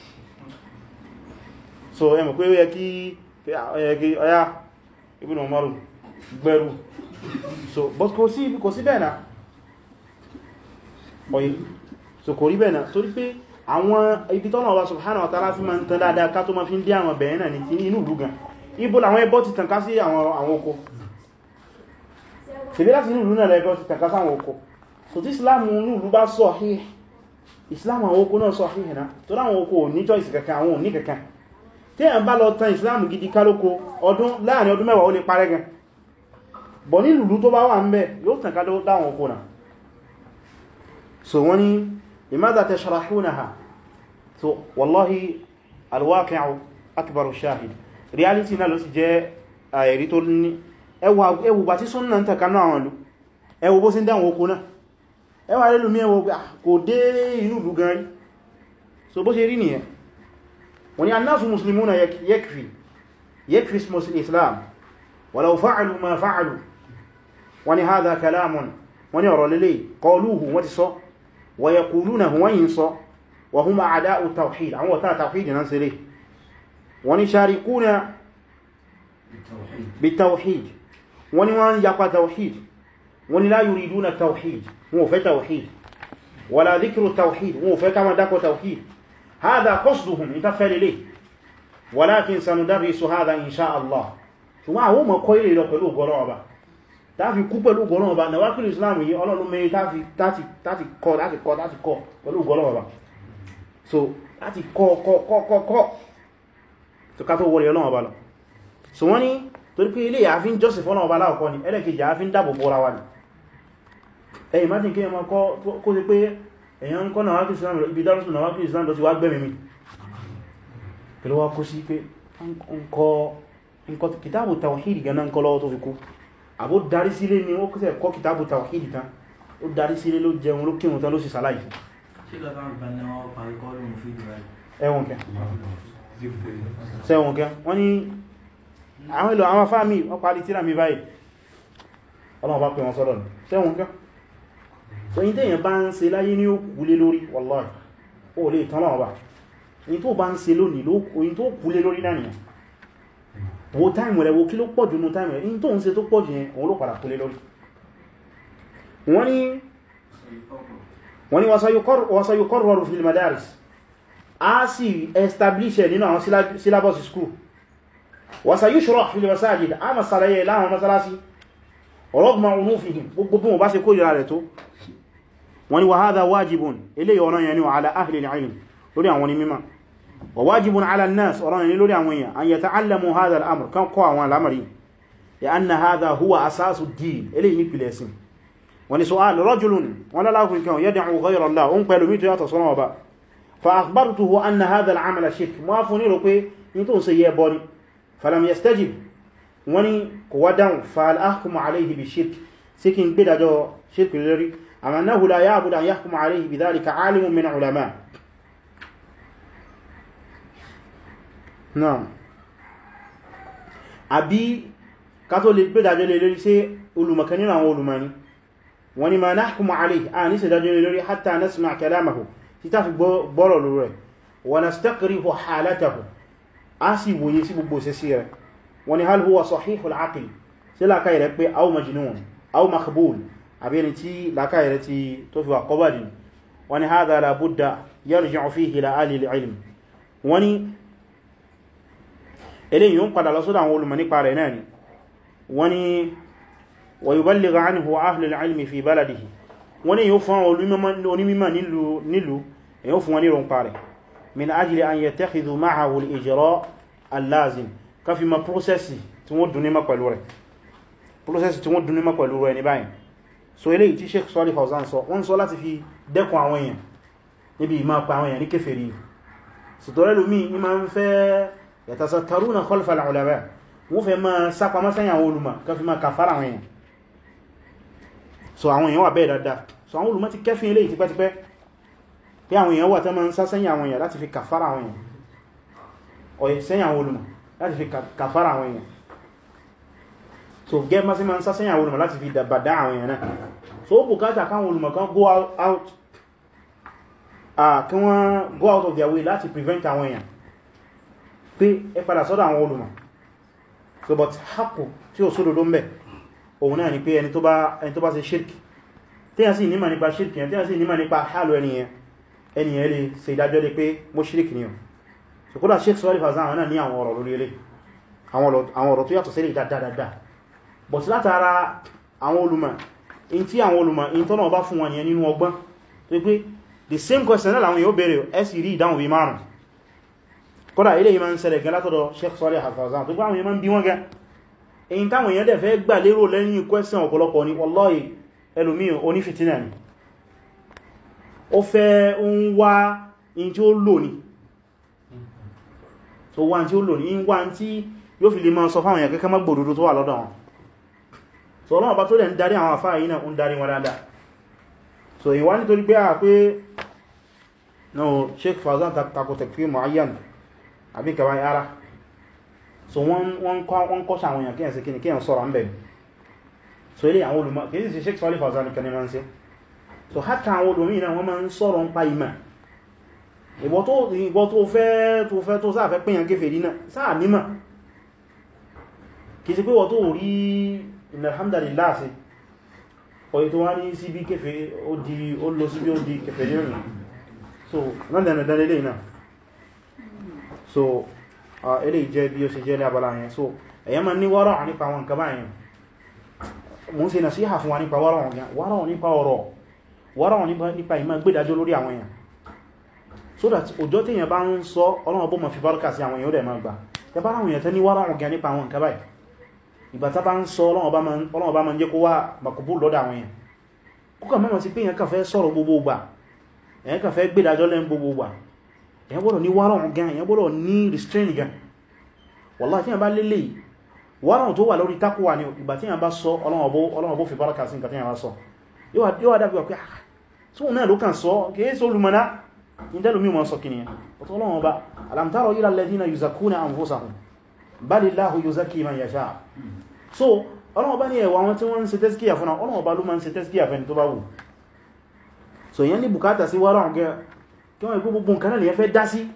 [SPEAKER 1] so ẹmọ̀ pé ó yẹ kí ọya Ibn Umar gbẹ̀rù so but kò sí kò sí bẹ́ẹ̀ náà ọ̀yí so kò rí bẹ́ẹ̀ náà torí pé àwọn ibi tọ́nà ọba subhanahu wa ta'ala fi ma ń tán dáadáa ká tó ma fi ń dí àwọn bẹ̀rẹ̀ náà ní inú ìlú gan ibo làwọn ẹbọ ti tàn ká sí àwọn oko tèbí láti inú ìlú náà lẹ́bọ ti tàn ká sáwọn oko so tí Islam inú ìlú bá sahih Islam àwọn oko náà sahih náà tó láwọn oko ò ní choice kankan àwọn ò ní kankan tí ẹ̀ ń bá lọ tan Islam gidi kálókò ọdún láàrin ọdún mẹ́wàá ó lè parẹ́ gan bọ̀ ní ìlú tó bá wà ń bẹ yóò tàn ká dáwọn oko náà so wọ́n ni limadha tashrahunaha so wallahi alwaqi'u akbaru shahid reality náà ló sì jẹ́ àìrí tó ní ẹwù bá tí súnnà ń tàkà náà àwọn ìlú ẹwù bó sí ń dáwọn oko náà ẹwà lẹ́lú mí ẹwù kò dé inú ìlú gan rí so bó ṣe rí nìyẹn wọ́n ni annasu muslimuna yakfi yakfi ismus islam walau fa'alu ma fa'alu wọ́n ni hadha kalamun wọ́n ni ọ̀rọ̀ lélẹ̀ qaluhu wọ́n ti sọ wa yaqulunahu wọ́n yìí sọ wa hum a'da'u tawhid àwọn wata tawhid náà sílẹ̀ wọ́n ni sharikuna bitawhid wọ́n ni wọ́n yapa tawhid wọ́n ni la yuriduna tawhid wọ́n fẹ́ tawhid wala dhikru tawhid wọ́n fẹ́ kama dákọ̀ tawhid هذا قصدهم يتفعل ليه ولكن سندرس هذا إن شاء الله ṣùgbọ́n àwọn ọmọ kọ́ ilé lọ pẹ̀lú ọgọ́rọ̀ ọba tàbí kú pẹ̀lú ọgọ́rọ̀ ọba na wákìlì Islam yìí ọlọ́run mẹ́rin tàbí kọ́ láti kọ́ láti kọ́ pẹ̀lú ọgọ́rọ̀ ọba so láti kọ́ kọ́ kọ́ kọ́ kọ́ tó ká tó wọlé ọlọ́run ọba lọ so wọ́n ní torí pé ilé àfin jọ́sìn fọ́nà ọba láàkọ́ ni ẹlẹ́kejì àfin dáàbò bọ́ra wa ni ẹ̀yìn má ti kí ẹmọ kó sí pé èyàn ń kọ́ náà wákìlì Islam ibi dárùsùn náà wákìlì Islam lọ sí wá gbẹ̀mí mi pẹ̀lú wá kó sí pé nǹkan kìtàbù tàwàhídì gan náà ń kọ́ lọ́wọ́ tó fi kú àbó darí sílé ni ó kọ́ kọ́ kìtàbù tàwàhídì tán ó darí sílé ló jẹun ló kírun tán ló sì sàlàyé ẹwọ̀n kẹ́ sẹ́wọ̀n kẹ́ wọ́n ní àwọn ìlò àwọn fáàmì wọ́n parí tíra mi báyìí ọlọ́wọ́ bá pè wọn sọ́dọ̀ sẹ́wọ̀n kẹ́ so in tẹ́yàn bá ń ṣe láyé ní ó kúlé lórí wallahi ó lè tán lọ́wọ́ bá in tó bá ń ṣe lónìí in tó kúlé lórí náà nìyàn wo táìmù rẹ̀ wo kí ló pọ̀ jù nú táìmù rẹ̀ in tó ń ṣe tó pọ̀ jù yẹn òun ló padà kúlé lórí wọ́n ni wọ́n ni wasayuqarraru fil madaris a sì establish nínú àwọn syllabus school wasayushrah fil masajid a ma sàlàyé láwọn masalasi rọ́gbọ̀n unúfihìn gbogbo bí wọ́n bá ṣe kó ìrà rẹ̀ tó wọ́n ni wa hadha wajibun eléyìí ọ̀nà yẹn ni ala ahli al-ilm lórí àwọn onímọ̀ wa wajibun ala an-nas ọ̀rọ̀ yẹn lórí àwọn èèyàn an yata'allamu hadha al-amr kan kọ́ àwọn alamari ya anna hadha huwa asasu ad-din eléyìí ní pìlẹ̀ sin wọ́n ni su'al rajulun wọ́n lálàkùn kan yad'u ghayra Allah un pẹ̀lú mítò yàtọ̀ sọ́nà ọba fa akhbartuhu anna hadha al-amala shirk mọ́ fún ní rò pé ní tó ń ṣe yẹ bọ́ ni falam yastajib wọ́n ni kò wá dáhùn fa'al ahkumu alayhi bi shirk sí kí n gbé dájọ́ shirk lórí amma annahu la ya'budu an yahkuma alayhi bi dhalika alimun min ulama náà àbí ká tó lè gbé dájọ́ lè lórí sí olùmọ̀kan nínú àwọn olùmọ̀ni wọ́n ni ma nahkumu alayhi a ní sí dájọ́ lè lórí hatta nasma' kalamahu tí ta fi gbọ́rọ̀ lórí rẹ̀ wa nastaqrihu halatahu a sì wòye sí gbogbo sẹ́sí rẹ̀ wani hal huwa sahihul aql sí lákàí rẹ̀ pé aw majnun aw makhbul àbíyẹni tí lákàí rẹ̀ tí tó fi wà kọbàdì wani hadha la budda yarji'u fihi ila ahli al-ilm wani eléyìí ń padà lọ sọ́dọ̀ àwọn olùmọ̀ nípa rẹ̀ náà ni wani wa yuballighu anhu ahli al-ilm fi baladihi wani yóò fún onímọ̀ nílùú yóò fún wọn ní rọ̀npa rẹ̀ min ajli an yattakhidhu ma'ahu al-ijra' al-lazim ká fi ma prósẹ́sì tí wọ́n dún ní má pẹ̀lú rẹ̀ prósẹ́sì tí wọ́n dún ní má pẹ̀lú rẹ̀ ní báyìí so eléyìí tí Sheikh Saalih Al Fawzān sọ wọ́n sọ láti fi dẹ́kun àwọn èèyàn níbi ìmá pa àwọn èèyàn ní kèfèrí sùtọ́rẹ́ lómi ní ma ń fẹ́ yatasattarūna khalfa al-'ulamā wọ́n fẹ́ ma sápa má sẹ́yìn àwọn olùmọ̀ ká fi ma kàfàrà àwọn èèyàn so àwọn èèyàn wà bẹ́ẹ̀ dáadáa so àwọn olùmọ̀ ti kẹ́fin eléyìí tipẹ́tipẹ́ pé àwọn èèyàn wà tẹ́ ma ń sá sẹ́yìn àwọn èèyàn láti fi kàfàrà àwọn èèyàn ọ̀yẹ̀ sẹ́yìn àwọn olùmọ̀ láti fi kàfàrà àwọn èèyàn so gẹ́ má sí ma ń sá sẹ́yìn àwọn olùmọ̀ láti fi dàbàdá àwọn èèyàn náà so ó bùkátà káwọn olùmọ̀ kan go out kí wọ́n go out of their way láti prevent àwọn èèyàn pé ẹ padà sọ́dọ̀ àwọn olùmọ̀ so but hapo tí ó sódòdó ń bẹ̀ òun náà ni pé ẹni tó bá ṣe shirk tíyàn sí nímọ̀ nípa shirk yẹn tíyàn sí nímọ̀ nípa hálù ẹniyẹn ẹniyẹn lè ṣe ìdájọ́ lé pé mo shirk ni o so kódà Sheikh Saalih Al Fawzān náà ní àwọn ọ̀rọ̀ lórí ilé àwọn ọ̀rọ̀ tó yàtọ̀ sílẹ̀ dáadáa but látara àwọn olùmọ̀ in tí àwọn olùmọ̀ in tọ́nà bá fún wọn yẹn nínú ọgbọ́n tó pé the same question náà làwọn yóò bèèrè ẹ sì rí ìdáhùn bí márùn kódà ilé yìí máa ń ṣẹlẹ̀ gan látọ̀dọ̀ Sheikh Saalih Al Fawzān tó pé àwọn yẹn máa ń bí wọ́n gan èyí táwọn èèyàn dẹ̀ fẹ́ gbà lérò lẹ́yìn question ọ̀pọ̀lọpọ̀ ni wallahi ẹlòmíì onífìtínà ni ó fẹ́ ń wá in tí ó lò ní so wá tí ó lò ní wá tí yóò fi lè máa sọ fáwọn èèyàn kẹ́kẹ́ mọ́ gbòdòdó tó wà lọ́dọ̀ wọn so ọlọ́wọ́ bá tó lẹ́ ń darí àwọn àfáà yìí náà ń darí wọn dáadáa so ìwá nítorí pé à pé no Sheikh Fawzān tako takfir mu'ayyan àbí kẹwàá yára so wọ́n kọ́ sàwọn èèyàn kíyàn sí kíni kíyàn sọ́rọ̀ ń bẹ̀rẹ̀ so ilé àwọn olùmọ̀ kìí sí Sheikh Saalih Al Fawzān nìkan ní máa ń ṣe so hátà àwọn olùmọ̀ náà wọ́n máa ń sọ̀rọ̀ ń pa ìmọ̀ ìbọ̀ tó fẹ́ tó fẹ́ tó sáà fẹ́ pínyàn kèfèrí náà sáà nímọ̀ kìí sí pé wọ́n tó rí alhamdulillah sí ọ̀yẹ́ tó wá ní sí bí kèfèrí ó lọ sí bí ó di kèfèrí rìn so lọ́dẹ̀nà náà so ilé ìjẹ́ bí ó ṣe jẹ́ ní abala yẹn so ẹ̀yẹ́ ma ní wọ́rọ̀ nípa wọn kaba yẹn mú sí nasíhà fún wa nípa wọ́rọ̀ nípa ọ̀rọ̀ wọ́rọ̀ nípa ìmọ̀ gbédájọ́ lórí àwọn èèyàn so that òjò tí èèyàn bá ń sọ Ọlọ́run bó ma fi bárúkà sí àwọn èèyàn rẹ̀ máa gbà tẹ bá ráwọn èèyàn tẹ́ ní wọ́rọ̀ ọ̀gá nípa àwọn kaba yìí ìgbà tá bá ń sọ Ọlọ́run bá ma ń jẹ́ kó wá makubú lọ́dọ̀ àwọn èèyàn kúkà mọ́ sí pé èèyàn kàn fẹ́ sọ̀rọ̀ gbogbo gbà èèyàn kàn fẹ́ gbédájọ́ lẹ́n gbogbo gbà èèyàn gbọ́dọ̀ ní wọ́rọ̀ ọ̀gá èèyàn gbọ́dọ̀ ní restrain gan wallahi tí a bá lélẹ̀ wọ́n tó wà lórí takuwa ní ìgbà tí a bá sọ Ọlọ́run bó fi báraka sí nǹkan tí a bá sọ yóò wá dábí wà pé tó náà ló kàn sọ kìí sọ olùmọ̀ná ìdẹ́lùmí mọ́ sọ kìníyàn ọ̀tọ̀ Ọlọ́run bá alam tara ila alladhina yuzakkuna anfusahum balillahu yuzakki man yasha so Ọlọ́run bá ní ẹ̀wà wọn tí wọ́n ń ṣe tẹ́síkíyà fún Ọlọ́run bá ló máa ń ṣe tẹ́síkíyà fẹ́ni tó bá wù so yẹn ní bùkátà sí wárọ̀ gẹ́ kí wọ́n ìpé gbogbo nǹkan náà lè fẹ́ dá sí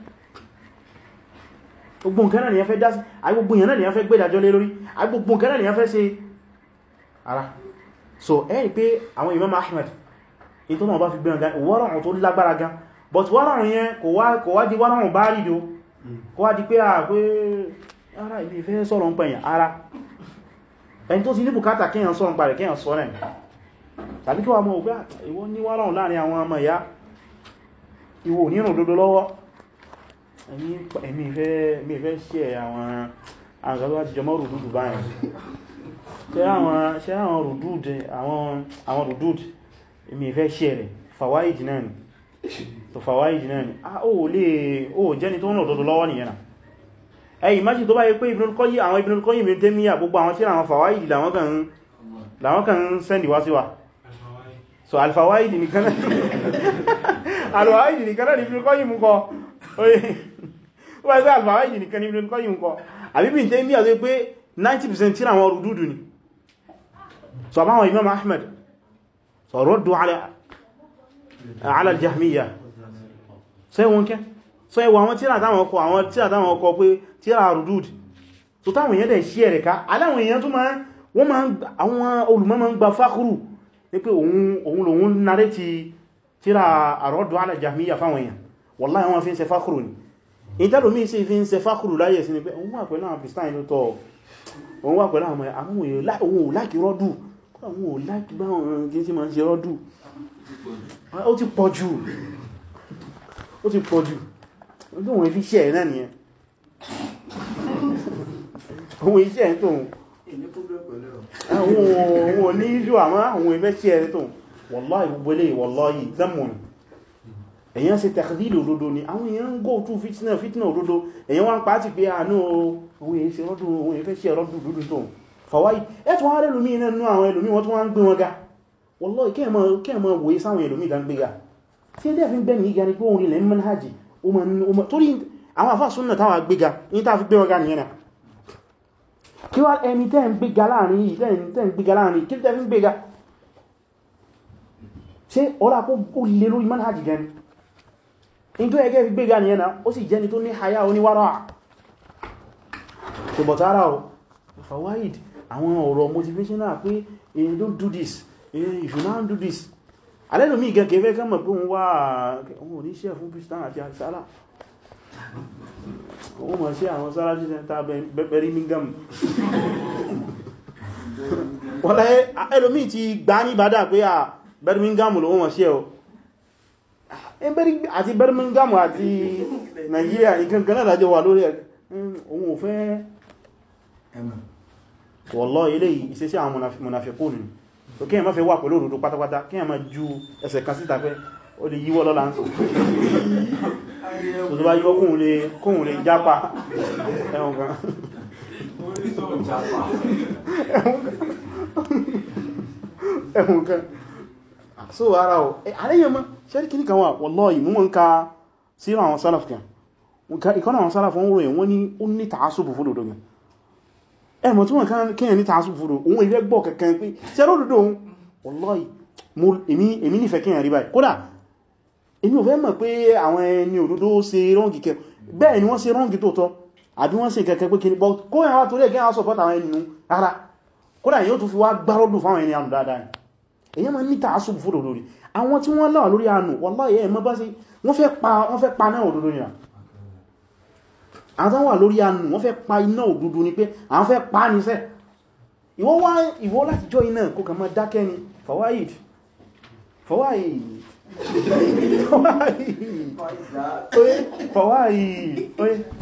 [SPEAKER 1] gbogbo nǹkan náà lè fẹ́ dá sí àì gbogbo yẹn náà lè fẹ́ gbẹ́dàjọ́ lé lórí àì gbogbo nǹkan náà lè fẹ́ ṣe ara so ẹ́ pé àwọn Imam Ahmad in tó náà bá fi gbẹ́ràn gan wárọ̀ tó lágbára gan but wárọ̀ yẹn kò wá di wárọ̀ bá rí do kò wá di pé à pé ara ibi ìfẹ́ sọ̀rọ̀ ń pẹ̀yàn ara ẹni tó ti ní bùkátà kíyàn sọ̀rọ̀ ń parẹ̀ kíyàn sọ rẹ̀ tàbí kí wà mọ́ ògbá ìwọ ní wárọ̀ láàrin àwọn ọmọ ìyá ìwọ nínú òdodo lọ́wọ́ èmi ìfẹ́ ṣe àwọn àgbàlú àti jọmọ́ rùdúdù báyìí ṣe àwọn rùdúdù àwọn rùdúdù èmi ìfẹ́ ṣe rẹ̀ fàwáìdì náà ni tó fàwáìdì náà ni ó lè ó jẹ́ni tó ń lọ òdodo lọ́wọ́ nìyẹn ẹ̀yìn májì tó bá yẹ pé Ibnul Qayyim àwọn Ibnul Qayyim Ibn Taymiyyah gbogbo àwọn tí àwọn fàwáìdì làwọn kan ń sẹ́ndì wá sí wa so alfawaidi nìkan náà alfawaidi nìkan náà ni Ibn Qayyim kọ oye wọ́n sẹ́ alfawaidi nìkan ni Ibn Qayyim kọ àbí Ibn Taymiyyah tó pé ninety percent tí àwọn rùdúdù ni so àbáwọn Imam Ahmad so raddu ala ala al-Jahmiyyah so ẹwọ́n kẹ́ so ẹwọ́ àwọn tíra táwọn kọ àwọn tíra táwọn kọ pé tíra rùdúdù so táwọn èèyàn dẹ̀ ṣí ẹ̀rẹ̀ ká aláwọn èèyàn tó máa wọ́n máa àwọn olùmọ̀ máa ń gba fákúrù ní pé òun lòun narẹ́ ti tíra àrọ́dù ala Jahmiyyah fáwọn èèyàn wallahi wọ́n fi ń ṣe fákúrù ní ìtẹ́lòmí sí fi ń ṣe fákúrù láyé sí ni pé òun wà pẹ̀lú àwọn Palestine ló tọ́ òun wà pẹ̀lú àwọn òun ò láìkì rọ́dù òun ò láìkì báwọn gí sí ma ń ṣe rọ́dù ó ti pọ̀ jù ó ti pọ̀ jù òun fi ṣẹ́ ẹ̀ náà nìyẹn òun iṣẹ́ ẹ̀ tóun àwọn òní ìjú àmá àwọn ìfẹ́ sí ẹ̀rẹ́ tó wallahi gbogbo ilé wallahi zammun èyàn ṣe tẹ̀kìdìlì òdodo ni àwọn èyàn ń go to fitna fitna òdodo èyàn wá ń pàá ti pé àánú ohun èyí ṣe rọ́dún ohun ìfẹ́ sí ẹ̀rọ́dún òdodo tó fàwáyì ẹ̀tù wọ́n rẹ̀ lómi iná nú àwọn ẹlòmí wọ́n tún wá ń gbé wọn ga wallahi kí ẹ̀mọ́ wòye sáwọn ẹlòmí ìdá ń gbé ga tí ẹ̀ fi ń gbẹ́ ní ìgá ni pé òun ilẹ̀ manhaji torí àwọn àfáà súnnà táwà gbé ga ní táà fi gbé wọn ga nìyẹn kí wá ẹni tẹ́ ń gbéga láàrin yìí tẹ́ ń gbéga láàrin kí tẹ́ fi ń gbéga ṣe ọlá kó ó lè lórí manhajì gẹni in tó ẹgẹ́ fi gbéga nìyẹn náà ó sì jẹ́ni tó ní hayá oníwárá ṣe bọ̀tára ọ̀ fawaid àwọn ọ̀rọ̀ motivational pé eh, don't do this eh, if you now do this alẹ́lòmí ìgẹ́ kẹfẹ́ kẹ́mọ̀ pé wọ́n wá ohun oníṣẹ́ fún Pakistan àti àṣálà wọ́n mọ̀ sí àwọn sára jí sẹ́ntà Birmingham wọ́n láyé ẹlòmí ti gbá ní bádá pé à Birmingham ló wọ́n sí ẹ̀ o àti Birmingham àti Nigeria ìkankan náà lájọ wà lórí ẹ̀ ohun ò fẹ́ wallahi ilé ìṣẹ́sí àwọn munafiqun ni so kí ẹ má fẹ́ wà pẹ̀lú òdodo pátápátá kí ẹ má ju ẹsẹ̀ kan síta pé ó lè yíwọ́ lọ́la ń sọ tó bá yíwọ́ kóhùn lè jápa ẹ̀wọ̀n kan ẹ̀wọ̀n kan so ara ọ̀ àríyàn mọ́ ṣẹ́rí kí ní kan wà wallahi mú mọ́ ń ka sí àwọn salaf kan ìkọ́nà àwọn salaf wọ́n ròyìn wọ́n ní ó ní tàásùbù fún òdodo ẹmọ̀ tí wọ́n kíyàn ní tàásùbù fún òdodo òun ìfẹ́ gbọ́ kẹ̀kẹ́ pé ṣẹ́rọ òdodo òun wallahi èmi nífẹ̀ẹ́ kíyàn rí báyìí kódà èmi ò fẹ́ mọ̀ pé àwọn ẹni òdodo ṣe rọ́ǹgì kẹ bẹ́ẹ̀ ni wọ́n ṣe rọ́ǹgì tó tọ́ àbí wọ́n ṣe kẹ̀kẹ́ pé kí ní bọ́ kó yàn wá torí ẹgẹ́ àwọn support àwọn ẹni ara kódà yóò tún fi wá gbárọ́dùn fáwọn ẹni ànù dáadáa ni èyàn máa ní tàásùbù fún òdodo rí àwọn tí wọ́n láwà lórí ànù wallahi ẹ̀ mọ́ bá sí wọ́n fẹ́ pa náà òdodo ni àwọn tán wà lórí ànù wọ́n fẹ́ pa iná òdodo ni pé àwọn fẹ́ pa ní sẹ́ ìwọ wá ìwọ láti jọ iná kó kà máa dákẹ́ ni fawaid fawaid fawaid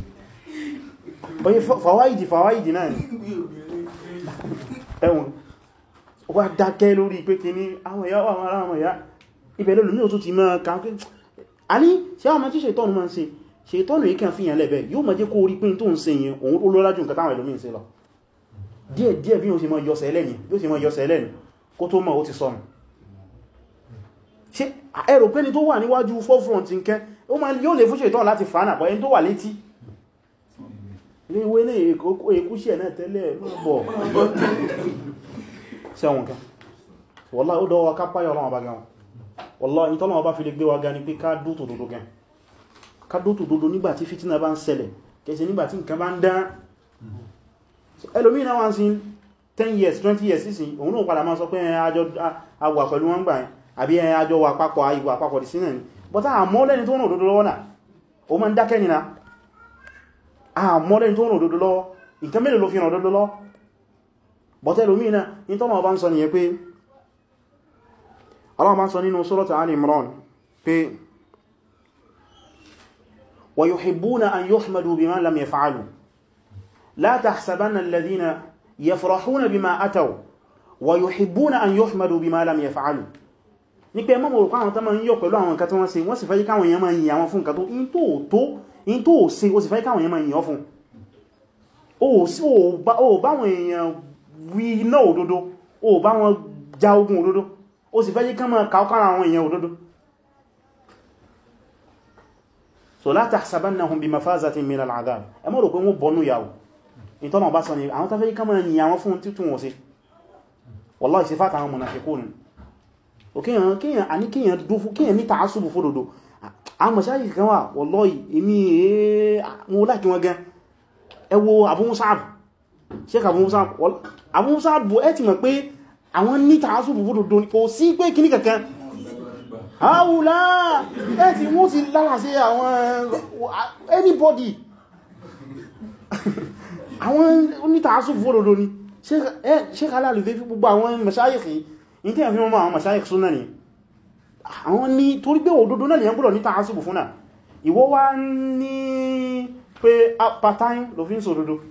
[SPEAKER 1] oye fawaid fawaid náà ni ẹ̀wọ̀n wá dákẹ́ lórí pé kí ní àwọn ìyá wà mara àwọn ìyá ibẹ̀ lónìí ní òtún ti máa kàákẹ́ a ní ṣe àwọn ọmọ tí ṣètọ́nù máa ń ṣe ṣètọ́nù yìí kàn fíyàn lẹ́bẹ̀ yóò máa jẹ́ kó rí pín tó ń ṣe yẹn òun ó lọ́lájú nǹkan táwọn ẹlòmí ń ṣe lọ díẹ̀ díẹ̀ bí ó ṣe máa yọsẹ̀ ẹlẹ́ni bí ó ṣe máa yọsẹ̀ ẹlẹ́ni kó tó mọ̀ ó ti sọnù ṣe ẹrù pé ní tó wà níwájú forefront nkẹ́ ó máa yóò lè fún ṣètọ́nù láti fàánà pọ̀ ẹni tó wà létí ní ìwé ní èkúṣẹ̀ náà tẹ́lẹ̀ bọ̀ sẹ́wọ̀n kan wallahi ó dọ́wọ́ kápáyọ̀ ọlọ́wọ́ bá gan wallahi ìtọ́lọ́wọ́ bá fi lè gbé wa ga ní pé ká dó tòdodo gan ká dó tòdodo nígbàtí fìtínà bá ń ṣẹlẹ̀ kẹsẹ̀ nígbàtí nǹkan bá ń dán ẹlòmí náà wọ́n sí ten years twenty years sísìn òun náà padà máa sọ pé àjọ àwà pẹ̀lú wọn gbà àbí àjọ wà papọ̀ ìwà papọ̀ sí náà ni but a mọ́ lẹ́ni tó ń òdodo lọ́wọ́ náà o máa ń dákẹ́ nìna a mọ́ lẹ́ni tó ń òdodo lọ́wọ́ nǹkan mélòó ló fi hàn òdodo lọ́wọ́ but ẹlòmí náà ní tọ́lọ̀ bá ń sọ nìyẹn pé Allah bá ń sọ nínú Suratu Ali Imran pé wa yuhibbuna an yuhmadu bima lam yaf'alu la tahsabanna alladhina yafrahuna bima ataw wa yuhibbuna an yuhmadu bima lam yaf'alu ní pé mọ́mọ̀ òkú àwọn tó máa ń yọ̀ pẹ̀lú àwọn nǹkan tí wọ́n ṣe wọ́n sì fẹ́ káwọn èèyàn máa yìn àwọn fún nǹkan tó in tó tó in tó ṣe ó sì fẹ́ káwọn èèyàn máa yìn ọ́ fún ó bá wọn èèyàn wí náà òdodo ó bá wọn já ogun òdodo ó sì fẹ́ ká máa kàókára àwọn èèyàn òdodo so la tahsabannahum bimafazatin min al'adhab ẹ mọ́ rò pé wọ́n bọ́nú yàwó ìtọ́nà bá sọ ni àwọn tó fẹ́ ká máa yìn àwọn fún títún wọ́n sí wallahi sifat àwọn munafiqun kíyàn kíyàn àní kíyàn dúfú kíyàn ní tààsùbù fódòdó àwọn mọ̀ṣáyì kan wà wallahi èmi èé wọn láti wọn gan ẹ wo Abu Mus'ab Sheikh Abu Mus'ab Abu Mus'ab ẹ ti mọ̀ pé àwọn ní tààsùbù fódòdó kò sí pé kíní kankan àwùlá ẹ ti wọ́n ti lára sí àwọn anybody àwọn ní tààsùbù fódòdó ni Sheikh Al-Albani fi gbogbo àwọn mọ̀ṣáyì kìí in tí a fi mọ́ àwọn mashayikh súnnà ni àwọn ní torí pé òdodo náà lèyàn gbọ́dọ̀ ní tààsùbù fún náà ìwọ wá ní pé part-time ló fi ń sọ òdodo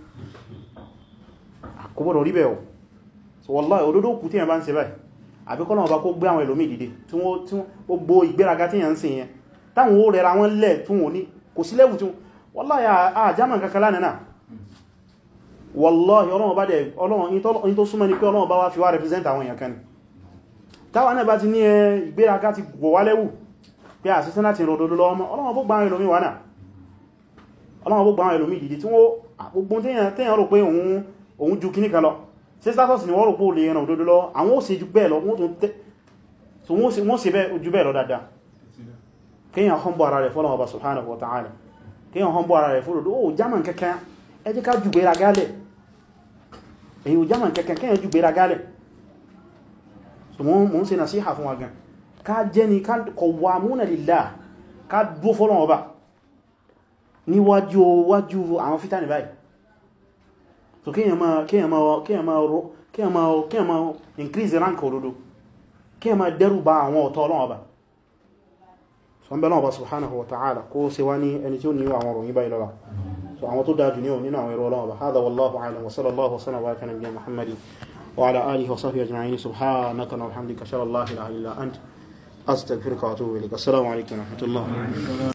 [SPEAKER 1] kò gbọ́dọ̀ rí bẹ́ẹ̀ so wallahi òdodo kù tí yẹn bá ń ṣe báyìí àbí kọ́nà ọba kó gbé àwọn ẹlòmí dìde tí wọ́n gbogbo ìgbéraga tí yẹn ń ṣe yẹn táwọn ó rẹra wọn lẹ̀ tún wọn ní kò sí lẹ́wù tí wallahi àjámà kankan lánàá wallahi ọlọ́run bá dẹ̀ ọlọ́run tó súnmọ́ ní pé ọlọ́run bá wá fi wá represent àwọn èèyàn kan táwọn náà bá ti ní ìgbéraga ti gbọ̀ wá lẹ́wù pé àṣíṣẹ́ láti rọ̀dọ̀dọ̀ lọ ọmọ ọlọ́wọ́ bó gbáwọn ẹlòmí wà náà ọlọ́wọ́ bó gbáwọn ẹlòmí dìde tí wọ́n gbogbo téèyàn rò pé òun ju kíníkà lọ sí status ni wọ́n rò pé ó lè ràn òdodo lọ àwọn ó ṣe ju bẹ́ẹ̀ lọ wọ́n ṣe ju bẹ́ẹ̀ lọ dáadáa kéèyàn hàn bọ́ ara rẹ̀ fọ́lọ́wọ́ bá subhanahu wa ta'ala kéèyàn hàn bọ́ ara rẹ̀ fọ́lọ́dọ̀ ó jámàn kẹ́kẹ́ ẹ jẹ́ ká ju gbéraga lẹ̀ èyí ò jámàn kẹ́kẹ́ kéèyàn ju gbéraga lẹ̀ mọ́ ń ṣe nàṣíhà fún wa gan ká jẹ́ ni qawwamuna lillah ká dúó fọ́lọ́wọ́ bá níwájú wájú àwọn fítà ní báyìí so kíyàn máa kíyàn máa kíyàn máa kíyàn máa kíyàn máa increase rank òdodo kíyàn máa dẹ́rù bá àwọn ọ̀tọ̀ Ọlọ́run bá so ń bẹ Ọlọ́run bá subhanahu wa ta'ala kó ṣe wá ní ẹni tí ó ní àwọn ròyìn báyìí lọ́wọ́ so àwọn tó dájú ní nínú àwọn ẹ̀rọ Ọlọ́run bá hadha wallahu a'lam wa sallallahu wa sallam wa baraka ala nabiyyina Muhammadin وعلى آله وصحبه أجمعين سبحانك وبحمدك أشهد أن لا إله إلا أنت أستغفرك وأتوب إليك السلام عليكم ورحمة الله